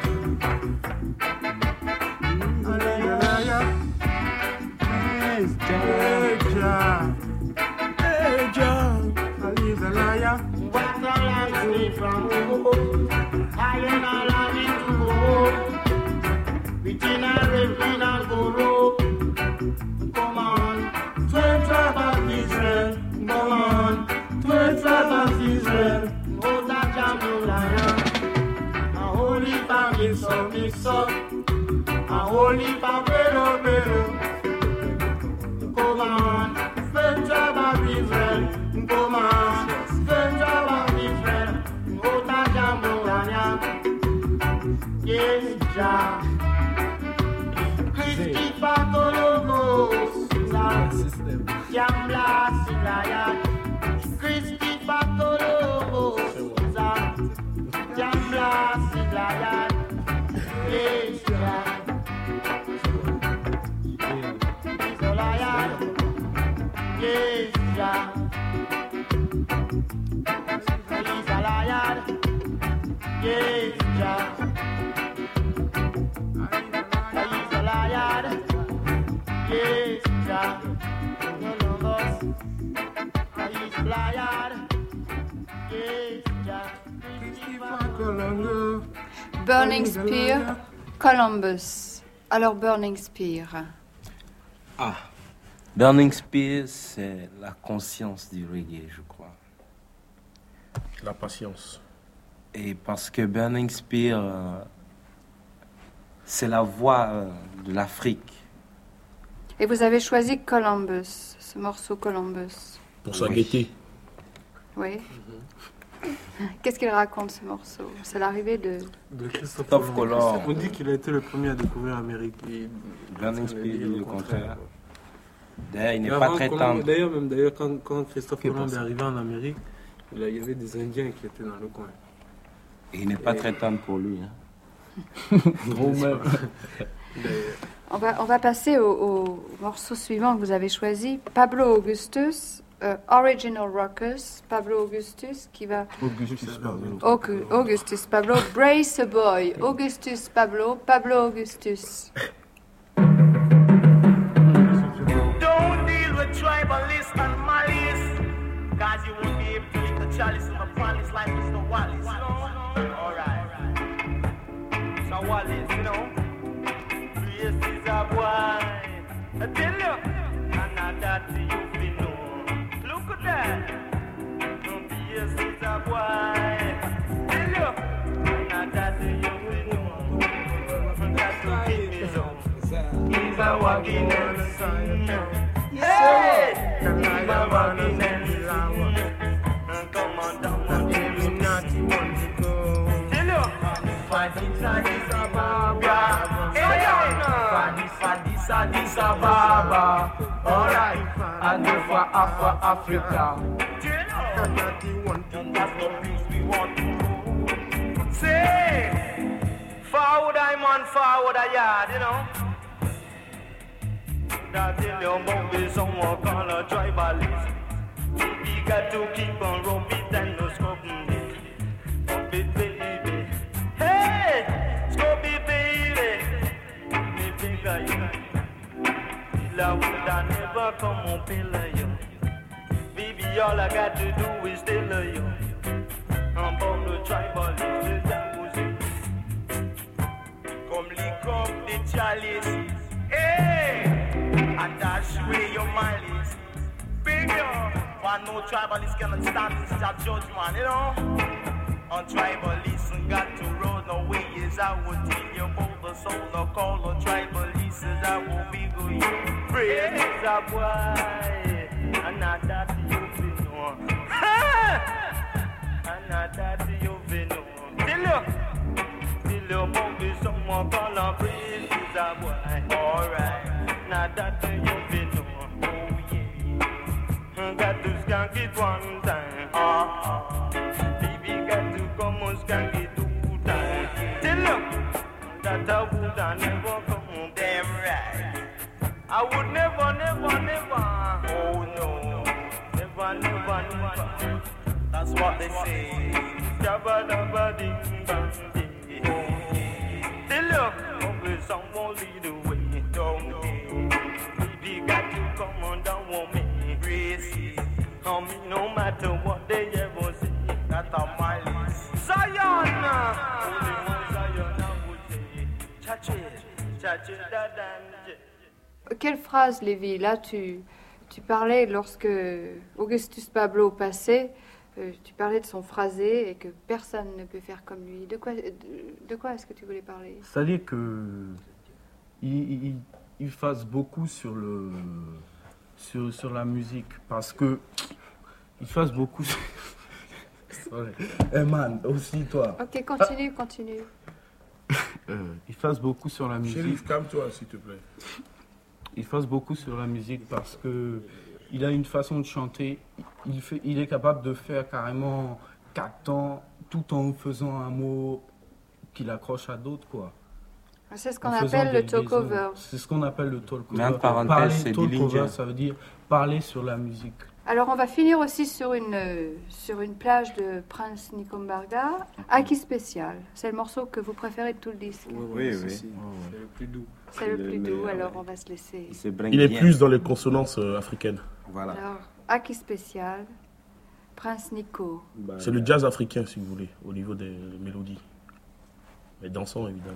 Speaker 17: Ali's a liar. Yes, John. Hey, John. Ali's a liar. What a life we from home. I am not lying to go. Between a ravine and go. Come on. 12 tribes of Israel. Come on. 12 tribes of Israel. Out of Jambalaya. A holy family so mix up. A holy family. Come on. 12 tribes of Israel. Come on. 12 tribes of Israel. Out of Jambalaya. Yes, Jah. Christopher Columbus. Gambler Lion. Christopher Columbus. Gambler Lion. Yes, Jah. He's a lion. Yes, Jah. He's a lion. Yes, Jah. He's a lion. Yes, Jah. Columbus. He's a lion. Yes, Jah. Christopher Columbus.
Speaker 5: Burning Spear, Columbus. Alors Burning Spear.
Speaker 2: Ah, Burning Spear, c'est la conscience du reggae, je crois.
Speaker 20: La patience.
Speaker 2: Et parce que Burning Spear, c'est la voix de l'Afrique.
Speaker 5: Et vous avez choisi Columbus, ce morceau Columbus.
Speaker 20: Pour sa gaieté.
Speaker 5: Oui. Qu'est-ce qu'il raconte ce morceau? C'est l'arrivée de
Speaker 19: Christophe
Speaker 2: Colomb.
Speaker 19: On dit qu'il a été le premier à découvrir l'Amérique.
Speaker 2: Browning Spears dit le contraire. D'ailleurs, il n'est
Speaker 19: Mais
Speaker 2: pas
Speaker 19: avant
Speaker 2: très
Speaker 19: Colomb-
Speaker 2: tendre.
Speaker 19: D'ailleurs, quand Christophe Colomb est arrivé en Amérique, il y avait des Indiens qui étaient dans le coin.
Speaker 2: Et il n'est pas très tendre pour lui.
Speaker 21: Gros même.
Speaker 5: On va passer au morceau suivant que vous avez choisi, Pablo Augustus, Original Rockers, Pablo Augustus qui va... Augustus Pablo, Brace a Boy, Augustus Pablo, Pablo Augustus.
Speaker 17: Don't deal with tribalists and malice, cause you won't be able to lick the chalice in the palace like Mr. Wallace, you know? Alright. So Wallace, you know? Yes, is a boy. I tell you, and not that you be know. Look at that. Yes, is a boy. Tell you, and not that you be know. That's what it is. He's a walking yeah, he's a walking come on down, every naughty one to go. Tell you, Addis Ababa. Addis Ababa. Alright, and for Africa. That's the peace we want to do. Say, forward I'm on forward a yard, you know. That in your movie someone call a tribalist. We got to keep on rubbing and no scrubbing it. Rub it, baby. Hey, scrub it, baby. Me bigger you. La would I never come on pillar you. Baby, all I got to do is tell you. I'm born the tribalist, that was it. Come lick up the chalice. Hey, and dash away your mileage. Big yo, but no tribalist cannot stand this judgment, you know. On tribalists got to roll no way as I would tell you about the soul of call on tribalists as I will be going. Praise a boy, and not that you've been on. And not that you've been on. Till you about this someone call on praise a boy. Alright, not that you've been on. Oh yeah, got to skank it one time. Baby got to come and skank it 2 times. Tell you that I would never come. Damn right. I would never, never, never. Oh no, never, never, never. That's what they say. Jabba dabba ding bang ding. Tell you, always someone lead the way. Don't baby got to come on down on me. Gracie, on me no matter what they ever say. That's a mileage. Zion, only one Zion I would say. Cha-chi, da dan.
Speaker 5: Quelle phrase, Lévi? Là, tu parlais lorsque Augustus Pablo passait, tu parlais de son phrasé et que personne ne peut faire comme lui. De quoi est-ce que tu voulais parler?
Speaker 21: C'est-à-dire que il fasse beaucoup sur la musique parce que il fasse beaucoup. Hey man, aussi toi.
Speaker 5: Ok, continue.
Speaker 21: Il fasse beaucoup sur la musique.
Speaker 20: Chérif, calme-toi, s'il te plaît.
Speaker 21: Il fasse beaucoup sur la musique parce que il a une façon de chanter. Il est capable de faire carrément 4 temps tout en faisant un mot qu'il accroche à d'autres, quoi.
Speaker 5: C'est ce qu'on appelle le talk-over.
Speaker 21: C'est ce qu'on appelle le talk-over.
Speaker 2: Mais en parenthèse, c'est
Speaker 21: talk-over, ça veut dire parler sur la musique.
Speaker 5: Alors, on va finir aussi sur une plage de Prince Nikombarga. Aki spécial. C'est le morceau que vous préférez de tout le disque.
Speaker 2: Oui.
Speaker 19: C'est le plus doux.
Speaker 5: C'est le plus doux, alors on va se laisser.
Speaker 20: Il est plus dans les consonances africaines.
Speaker 2: Voilà.
Speaker 5: Alors, Aki spécial, Prince Nico.
Speaker 20: C'est le jazz africain, si vous voulez, au niveau des mélodies. Mais dansant, évidemment.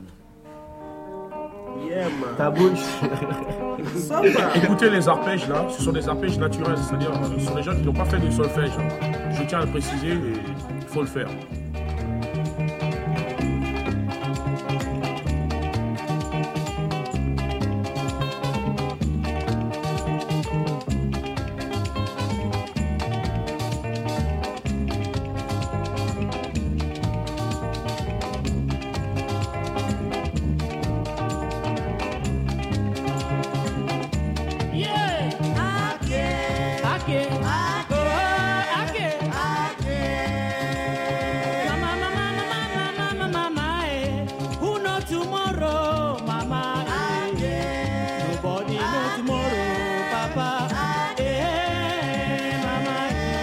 Speaker 19: Yeah, man.
Speaker 21: Ta bouche.
Speaker 20: Écoutez les arpèges là, ce sont des arpèges naturels, c'est-à-dire ce sont des gens qui n'ont pas fait de solfège. Je tiens à le préciser et il faut le faire.
Speaker 3: tomorrow, mama. Nobody know tomorrow, papa. Mama.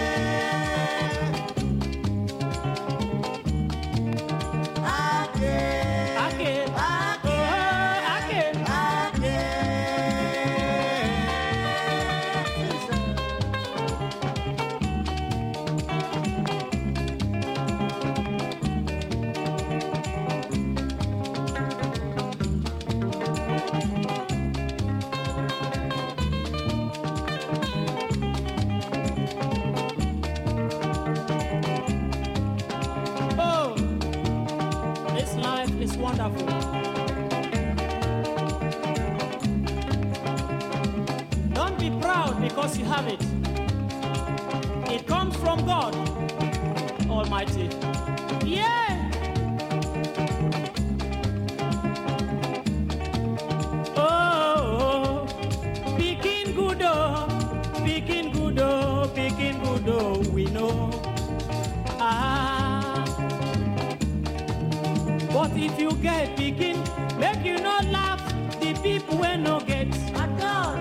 Speaker 3: Oh, this life is wonderful. Don't be proud because you have it. It comes from God Almighty. Yeah. Oh, picking good, picking good, picking good, we know. Ah, but if you get picking, make you not laugh the people when no get at all.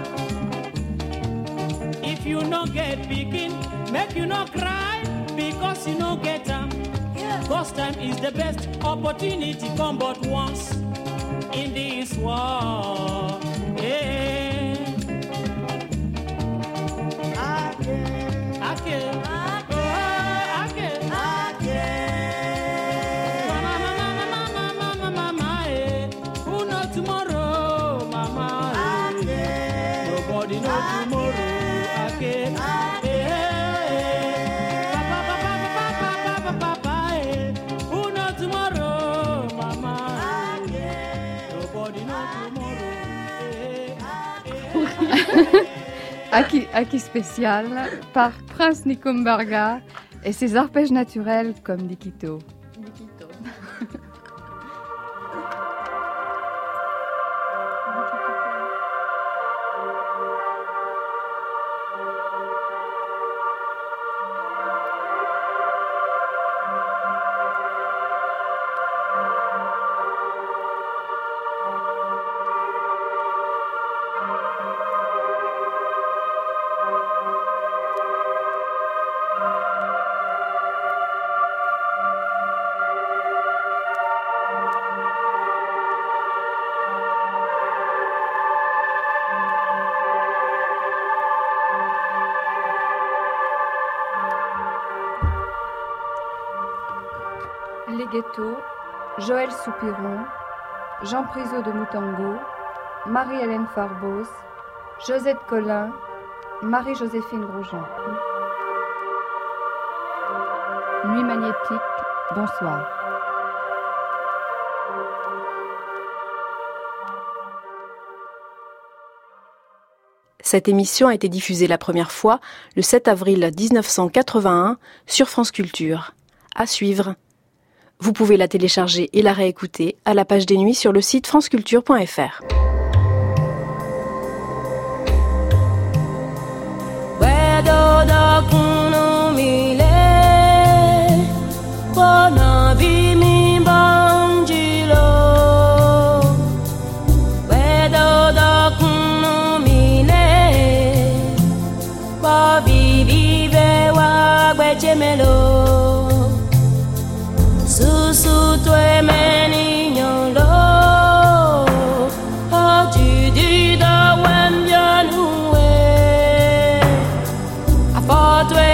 Speaker 3: If you not get picking, make you not cry because you no get them. First time is the best opportunity come but once in this world. Yeah. Who know tomorrow, mama? Nobody know tomorrow. Who know tomorrow, mama? Nobody know tomorrow.
Speaker 5: Aki spécial par Prince Nikumbarga et ses arpèges naturels comme Nikito. Les Ghettos, Joël Soupiron, Jean Priseau de Moutango, Marie-Hélène Farbos, Josette Collin, Marie-Joséphine Grosjean. Nuit magnétique, bonsoir.
Speaker 22: Cette émission a été diffusée la première fois le 7 avril 1981 sur France Culture. À suivre. Vous pouvez la télécharger et la réécouter à la page des nuits sur le site franceculture.fr.
Speaker 23: Susu tue meni nyolo, oji di da wen yanue, afa tue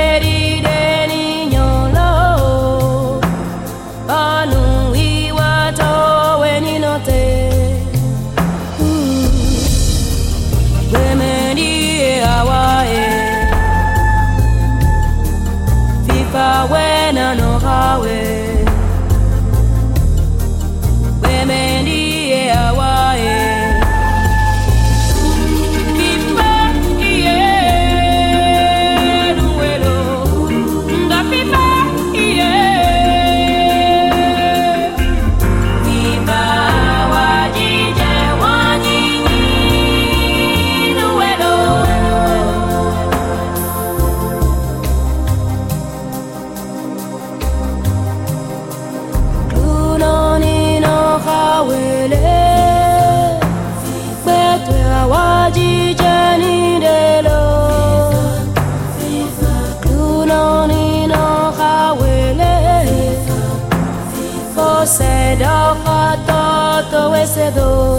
Speaker 23: together.